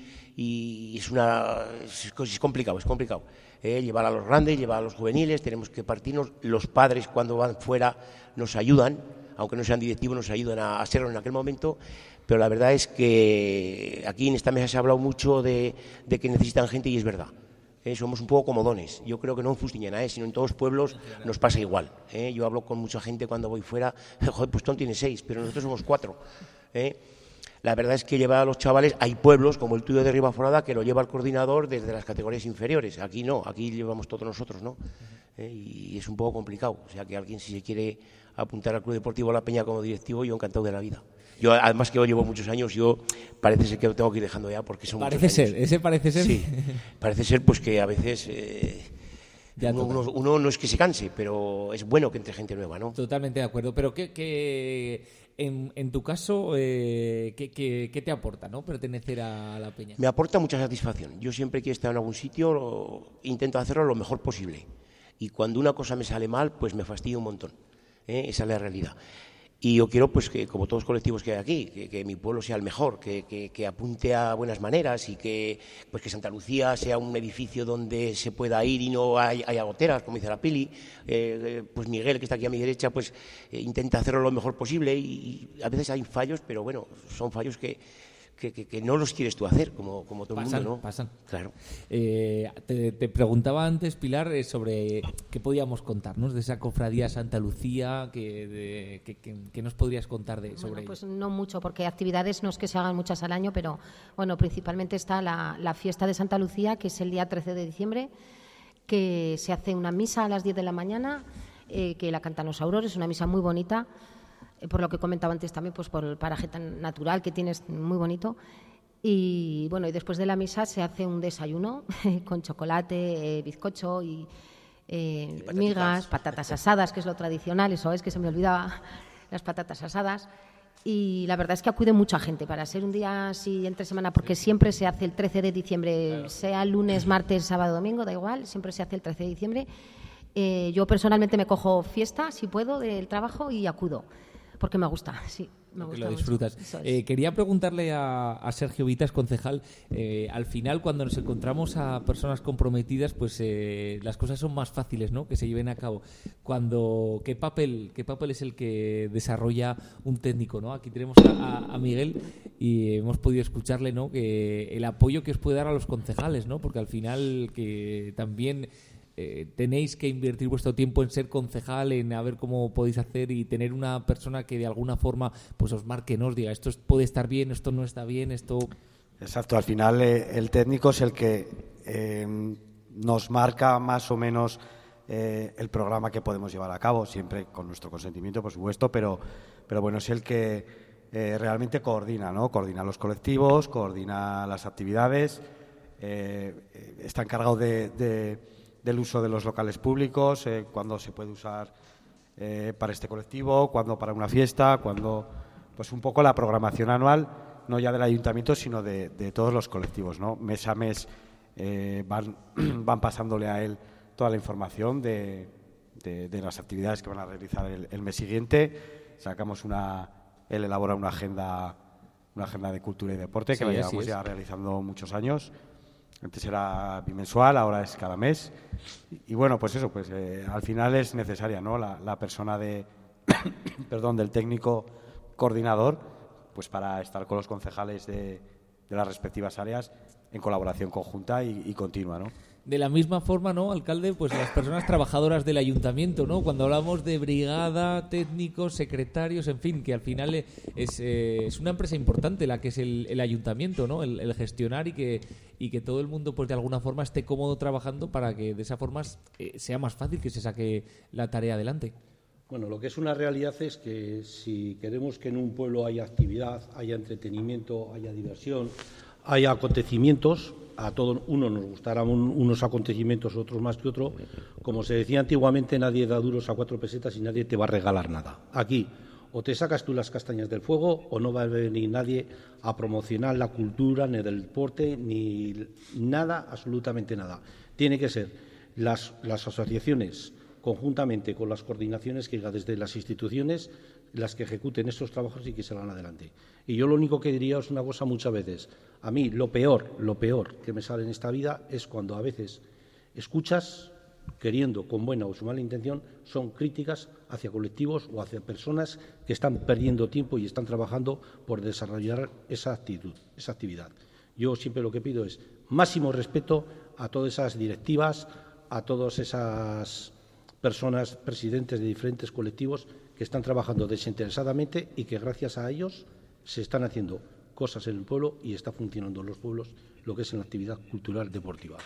y es complicado, es complicado. Llevar a los grandes, llevar a los juveniles, tenemos que partirnos. Los padres cuando van fuera nos ayudan, aunque no sean directivos, nos ayudan a hacerlo en aquel momento. Pero la verdad es que aquí en esta mesa se ha hablado mucho de que necesitan gente y es verdad. Somos un poco comodones. Yo creo que no en Fustiñana, sino en todos los pueblos nos pasa igual. Yo hablo con mucha gente cuando voy fuera, joder, pues Tom tiene 6, pero nosotros somos 4. La verdad es que llevar a los chavales, hay pueblos como el tuyo de Ribaforada que lo lleva el coordinador desde las categorías inferiores. Aquí no, aquí llevamos todos nosotros, ¿no? Y es un poco complicado. O sea, que alguien si se quiere apuntar al Club Deportivo La Peña como directivo, yo encantado de la vida. Yo, además que yo llevo muchos años, yo parece ser que lo tengo que ir dejando ya porque son muchos años. ¿Ese parece ser? Sí, parece ser pues que a veces uno no es que se canse, pero es bueno que entre gente nueva, ¿no? Totalmente de acuerdo, pero que en tu caso, ¿qué te aporta, ¿no? Pertenecer a la Peña. Me aporta mucha satisfacción. Yo siempre que he estado en algún sitio intento hacerlo lo mejor posible. Y cuando una cosa me sale mal, pues me fastidia un montón. Esa es la realidad. Y yo quiero, pues, que como todos los colectivos que hay aquí, que mi pueblo sea el mejor, que apunte a buenas maneras y que Santa Lucía sea un edificio donde se pueda ir y no haya goteras, como dice la Pili. Pues Miguel, que está aquí a mi derecha, pues intenta hacerlo lo mejor posible y a veces hay fallos, pero bueno, son fallos que no los quieres tú hacer, como todo el mundo, ¿no? Pasan. Claro. Te preguntaba antes, Pilar, sobre qué podíamos contarnos de esa cofradía Santa Lucía, ¿qué nos podrías contar sobre ello? Pues no mucho, porque actividades no es que se hagan muchas al año, pero bueno, principalmente está la fiesta de Santa Lucía, que es el día 13 de diciembre, que se hace una misa a las 10 de la mañana, que la cantan los aurores, una misa muy bonita, por lo que comentaba antes también, pues por el paraje tan natural que tienes, muy bonito. Y bueno, y después de la misa se hace un desayuno con chocolate, bizcocho y migas, patatas asadas, que es lo tradicional, eso es que se me olvidaba, las patatas asadas. Y la verdad es que acude mucha gente para ser un día así entre semana, porque siempre se hace el 13 de diciembre, claro. Sea lunes, martes, sábado, domingo, da igual, siempre se hace el 13 de diciembre. Yo personalmente me cojo fiesta, si puedo, del trabajo y acudo. Porque me gusta, sí. Me gusta lo disfrutas. Quería preguntarle a Sergio Vitas, concejal, al final cuando nos encontramos a personas comprometidas, pues las cosas son más fáciles, ¿no? Que se lleven a cabo. ¿Qué papel es el que desarrolla un técnico, ¿no? Aquí tenemos a Miguel y hemos podido escucharle, ¿no? Que el apoyo que os puede dar a los concejales, ¿no? Porque al final que también tenéis que invertir vuestro tiempo en ser concejal, en a ver cómo podéis hacer y tener una persona que de alguna forma pues os marque, ¿no? Os diga esto puede estar bien, esto no está bien, esto... Exacto, al final el técnico es el que nos marca más o menos el programa que podemos llevar a cabo, siempre con nuestro consentimiento, por supuesto, pero bueno, es el que realmente coordina, ¿no? Coordina los colectivos, coordina las actividades, está encargado del uso de los locales públicos, cuándo se puede usar para este colectivo, cuándo para una fiesta, cuándo, pues un poco la programación anual, no ya del ayuntamiento, sino de todos los colectivos, ¿no? Mes a mes van pasándole a él toda la información de las actividades que van a realizar el mes siguiente. Él elabora una agenda de cultura y deporte que la llevamos ya realizando muchos años. Antes era bimensual, ahora es cada mes. Y bueno, pues eso, pues al final es necesaria, ¿no? La persona del técnico coordinador, pues para estar con los concejales de las respectivas áreas en colaboración conjunta y continua, ¿no? De la misma forma, ¿no, alcalde? Pues las personas trabajadoras del ayuntamiento, ¿no? Cuando hablamos de brigada, técnicos, secretarios, en fin, que al final es una empresa importante la que es el ayuntamiento, ¿no? El gestionar y que todo el mundo, pues de alguna forma, esté cómodo trabajando para que de esa forma sea más fácil que se saque la tarea adelante. Bueno, lo que es una realidad es que si queremos que en un pueblo haya actividad, haya entretenimiento, haya diversión, haya acontecimientos, a todos uno nos gustarán unos acontecimientos, otros más que otro. Como se decía antiguamente, nadie da duros a 4 pesetas y nadie te va a regalar nada. Aquí o te sacas tú las castañas del fuego o no va a venir nadie a promocionar la cultura, ni del deporte, ni nada, absolutamente nada. Tiene que ser las asociaciones conjuntamente con las coordinaciones que desde las instituciones las que ejecuten estos trabajos y que salgan adelante. Y yo lo único que diría es una cosa muchas veces. A mí lo peor que me sale en esta vida es cuando a veces escuchas, queriendo, con buena o su mala intención, son críticas hacia colectivos o hacia personas que están perdiendo tiempo y están trabajando por desarrollar esa actividad. Yo siempre lo que pido es máximo respeto a todas esas directivas, a todas esas personas, presidentes de diferentes colectivos que están trabajando desinteresadamente y que gracias a ellos se están haciendo cosas en el pueblo y está funcionando en los pueblos lo que es en la actividad cultural deportiva.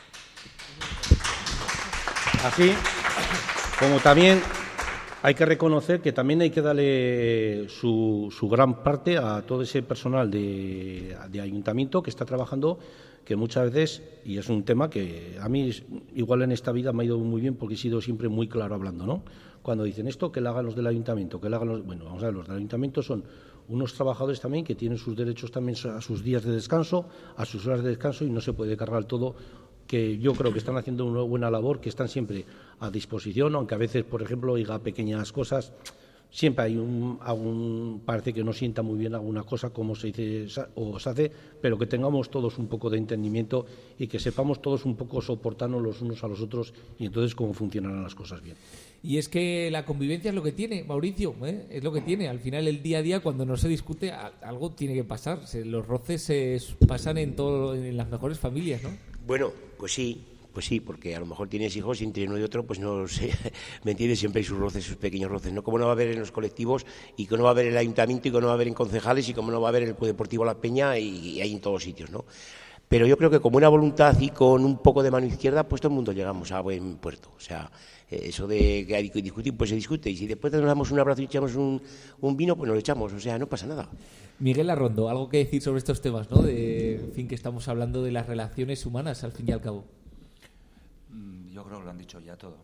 Así como también hay que reconocer que también hay que darle su gran parte a todo ese personal de ayuntamiento que está trabajando, que muchas veces, y es un tema que a mí igual en esta vida me ha ido muy bien porque he sido siempre muy claro hablando, ¿no? Cuando dicen esto, que lo hagan los del ayuntamiento, que lo hagan los... Bueno, vamos a ver, los del ayuntamiento son unos trabajadores también que tienen sus derechos también a sus días de descanso, a sus horas de descanso y no se puede cargar todo, que yo creo que están haciendo una buena labor, que están siempre a disposición, aunque a veces, por ejemplo, oiga pequeñas cosas, siempre hay parece que no sienta muy bien alguna cosa, como se dice o se hace, pero que tengamos todos un poco de entendimiento y que sepamos todos un poco soportarnos los unos a los otros y entonces cómo funcionarán las cosas bien. Y es que la convivencia es lo que tiene, Mauricio, es lo que tiene. Al final, el día a día, cuando no se discute, algo tiene que pasar. Los roces se pasan en las mejores familias, ¿no? Bueno, pues sí, porque a lo mejor tienes hijos y entre uno y otro, pues no sé, ¿me entiendes? Siempre hay sus roces, sus pequeños roces, ¿no? Como no va a haber en los colectivos y que no va a haber en el ayuntamiento y que no va a haber en concejales y como no va a haber en el Club Deportivo La Peña y hay en todos sitios, ¿no? Pero yo creo que con buena voluntad y con un poco de mano izquierda, pues todo el mundo llegamos a buen puerto. O sea, eso de que hay que discutir, pues se discute. Y si después nos damos un abrazo y echamos un vino, pues nos lo echamos. O sea, no pasa nada. Miguel Arrondo, algo que decir sobre estos temas, ¿no? En fin, que estamos hablando de las relaciones humanas, al fin y al cabo. Yo creo que lo han dicho ya todo.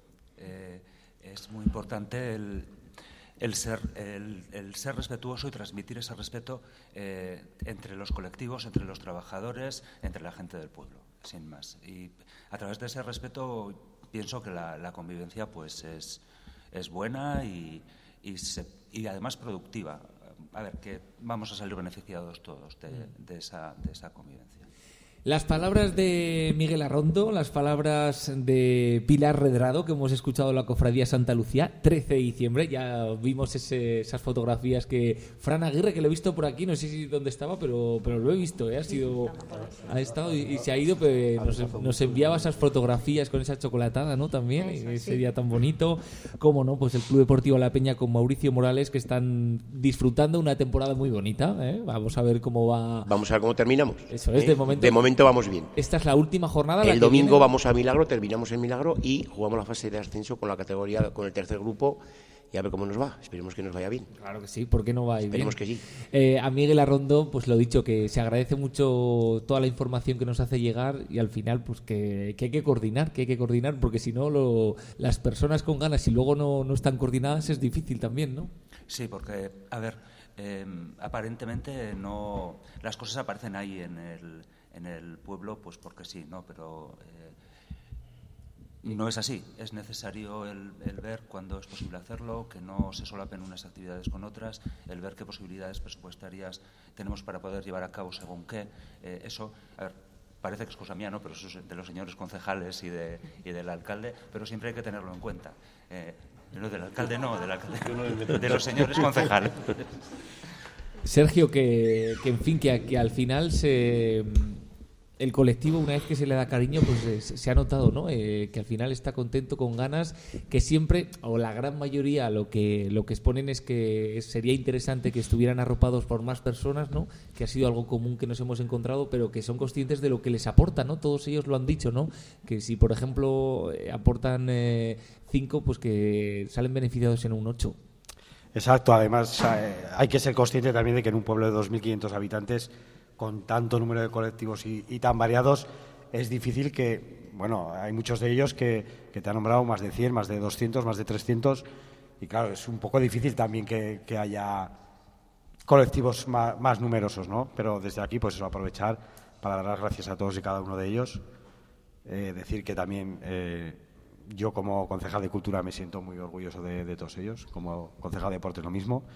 Es muy importante el ser respetuoso y transmitir ese respeto entre los colectivos, entre los trabajadores, entre la gente del pueblo, sin más. Y a través de ese respeto pienso que la convivencia pues es buena y además productiva. A ver, que vamos a salir beneficiados todos de esa convivencia. Las palabras de Miguel Arrondo, las palabras de Pilar Redrado, que hemos escuchado en la Cofradía Santa Lucía, 13 de diciembre, ya vimos esas fotografías que Fran Aguirre, que lo he visto por aquí, no sé si dónde estaba, pero lo he visto, ha estado y se ha ido, nos enviaba esas fotografías con esa chocolatada, ¿no? También, ese día tan bonito, cómo no, pues el Club Deportivo La Peña con Mauricio Morales, que están disfrutando una temporada muy bonita, Vamos a ver cómo va. Vamos a ver cómo terminamos. Eso es, de momento vamos bien. Esta es la última jornada. El domingo vamos a Milagro, terminamos en Milagro y jugamos la fase de ascenso con la categoría, con el tercer grupo y a ver cómo nos va. Esperemos que nos vaya bien. Claro que sí, ¿por qué no va a ir bien? Esperemos que sí. A Miguel Arrondo, pues lo dicho, que se agradece mucho toda la información que nos hace llegar y al final pues que hay que coordinar, porque si no las personas con ganas y luego no están coordinadas es difícil también, ¿no? Sí, porque, a ver, aparentemente no, las cosas aparecen ahí en el pueblo, pues porque sí, ¿no? Pero no es así. Es necesario el ver cuándo es posible hacerlo, que no se solapen unas actividades con otras, el ver qué posibilidades presupuestarias tenemos para poder llevar a cabo según qué. Eso, a ver, parece que es cosa mía, ¿no? Pero eso es de los señores concejales y del alcalde, pero siempre hay que tenerlo en cuenta. No, del alcalde no, de los señores concejales. Sergio, que en fin, que al final el colectivo, una vez que se le da cariño, pues se ha notado, ¿no? Que al final está contento, con ganas, que siempre, o la gran mayoría, lo que exponen es que sería interesante que estuvieran arropados por más personas, ¿no? Que ha sido algo común que nos hemos encontrado, pero que son conscientes de lo que les aporta, ¿no? Todos ellos lo han dicho, ¿no? Que si, por ejemplo, aportan 5, pues que salen beneficiados en un 8. Exacto, además hay que ser consciente también de que en un pueblo de 2.500 habitantes, con tanto número de colectivos y tan variados, es difícil que, bueno, hay muchos de ellos que te han nombrado más de 100, más de 200, más de 300, y claro, es un poco difícil también que haya colectivos más numerosos, ¿no? Pero desde aquí, pues eso, aprovechar para dar las gracias a todos y cada uno de ellos, decir que también yo como concejal de Cultura me siento muy orgulloso de todos ellos, como concejal de Deportes lo mismo.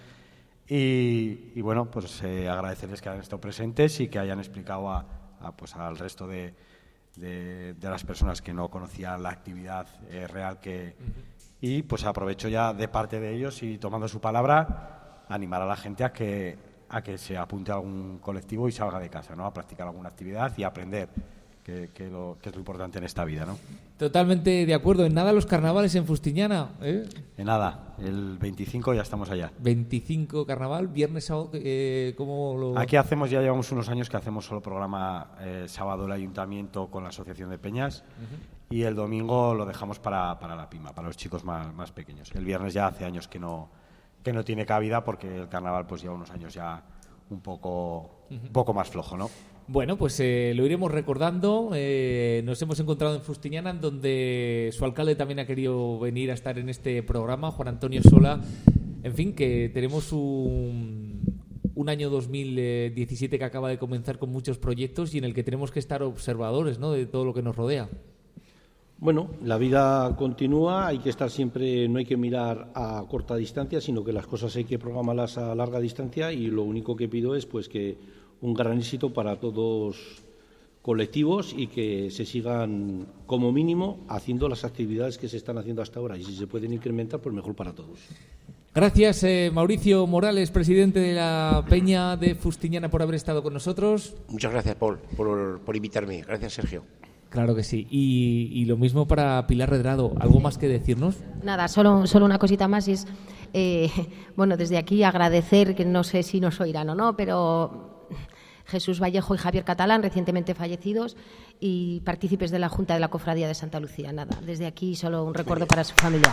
Y bueno, pues agradecerles que hayan estado presentes y que hayan explicado pues al resto de las personas que no conocían la actividad real que... Y pues aprovecho ya de parte de ellos y tomando su palabra, animar a la gente a que se apunte a algún colectivo y salga de casa, ¿no? A practicar alguna actividad y aprender, que es lo importante en esta vida, ¿no? Totalmente de acuerdo. En nada los carnavales en Fustiñana, ¿eh? En nada, el 25 ya estamos allá. 25 carnaval, viernes, sábado, ¿cómo lo...? Aquí ya llevamos unos años que hacemos solo programa sábado el ayuntamiento con la asociación de peñas, y el domingo lo dejamos para la PIMA, para los chicos más pequeños. El viernes ya hace años que no tiene cabida porque el carnaval pues lleva unos años ya un poco más flojo, ¿no? Bueno, pues lo iremos recordando. Nos hemos encontrado en Fustiñana, en donde su alcalde también ha querido venir a estar en este programa, Juan Antonio Sola. En fin, que tenemos un año 2017 que acaba de comenzar con muchos proyectos y en el que tenemos que estar observadores, ¿no?, de todo lo que nos rodea. Bueno, la vida continúa, hay que estar siempre, no hay que mirar a corta distancia, sino que las cosas hay que programarlas a larga distancia, y lo único que pido es pues que un gran éxito para todos colectivos y que se sigan como mínimo haciendo las actividades que se están haciendo hasta ahora, y si se pueden incrementar, pues mejor para todos. Gracias, Mauricio Morales, presidente de la Peña de Fustiñana, por haber estado con nosotros. Muchas gracias, Paul, por invitarme. Gracias, Sergio. Claro que sí. Y lo mismo para Pilar Redrado. ¿Algo más que decirnos? Nada, solo una cosita más, y es, bueno, desde aquí agradecer, que no sé si nos oirán o no, pero Jesús Vallejo y Javier Catalán, recientemente fallecidos, y partícipes de la Junta de la Cofradía de Santa Lucía. Nada, desde aquí solo un recuerdo para su familia.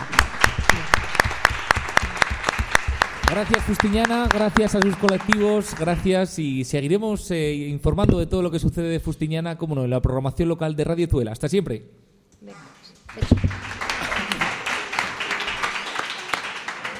Gracias, Fustiñana, gracias a sus colectivos, gracias, y seguiremos informando de todo lo que sucede de Fustiñana, como no, en la programación local de Radio Tuela. Hasta siempre. Venga,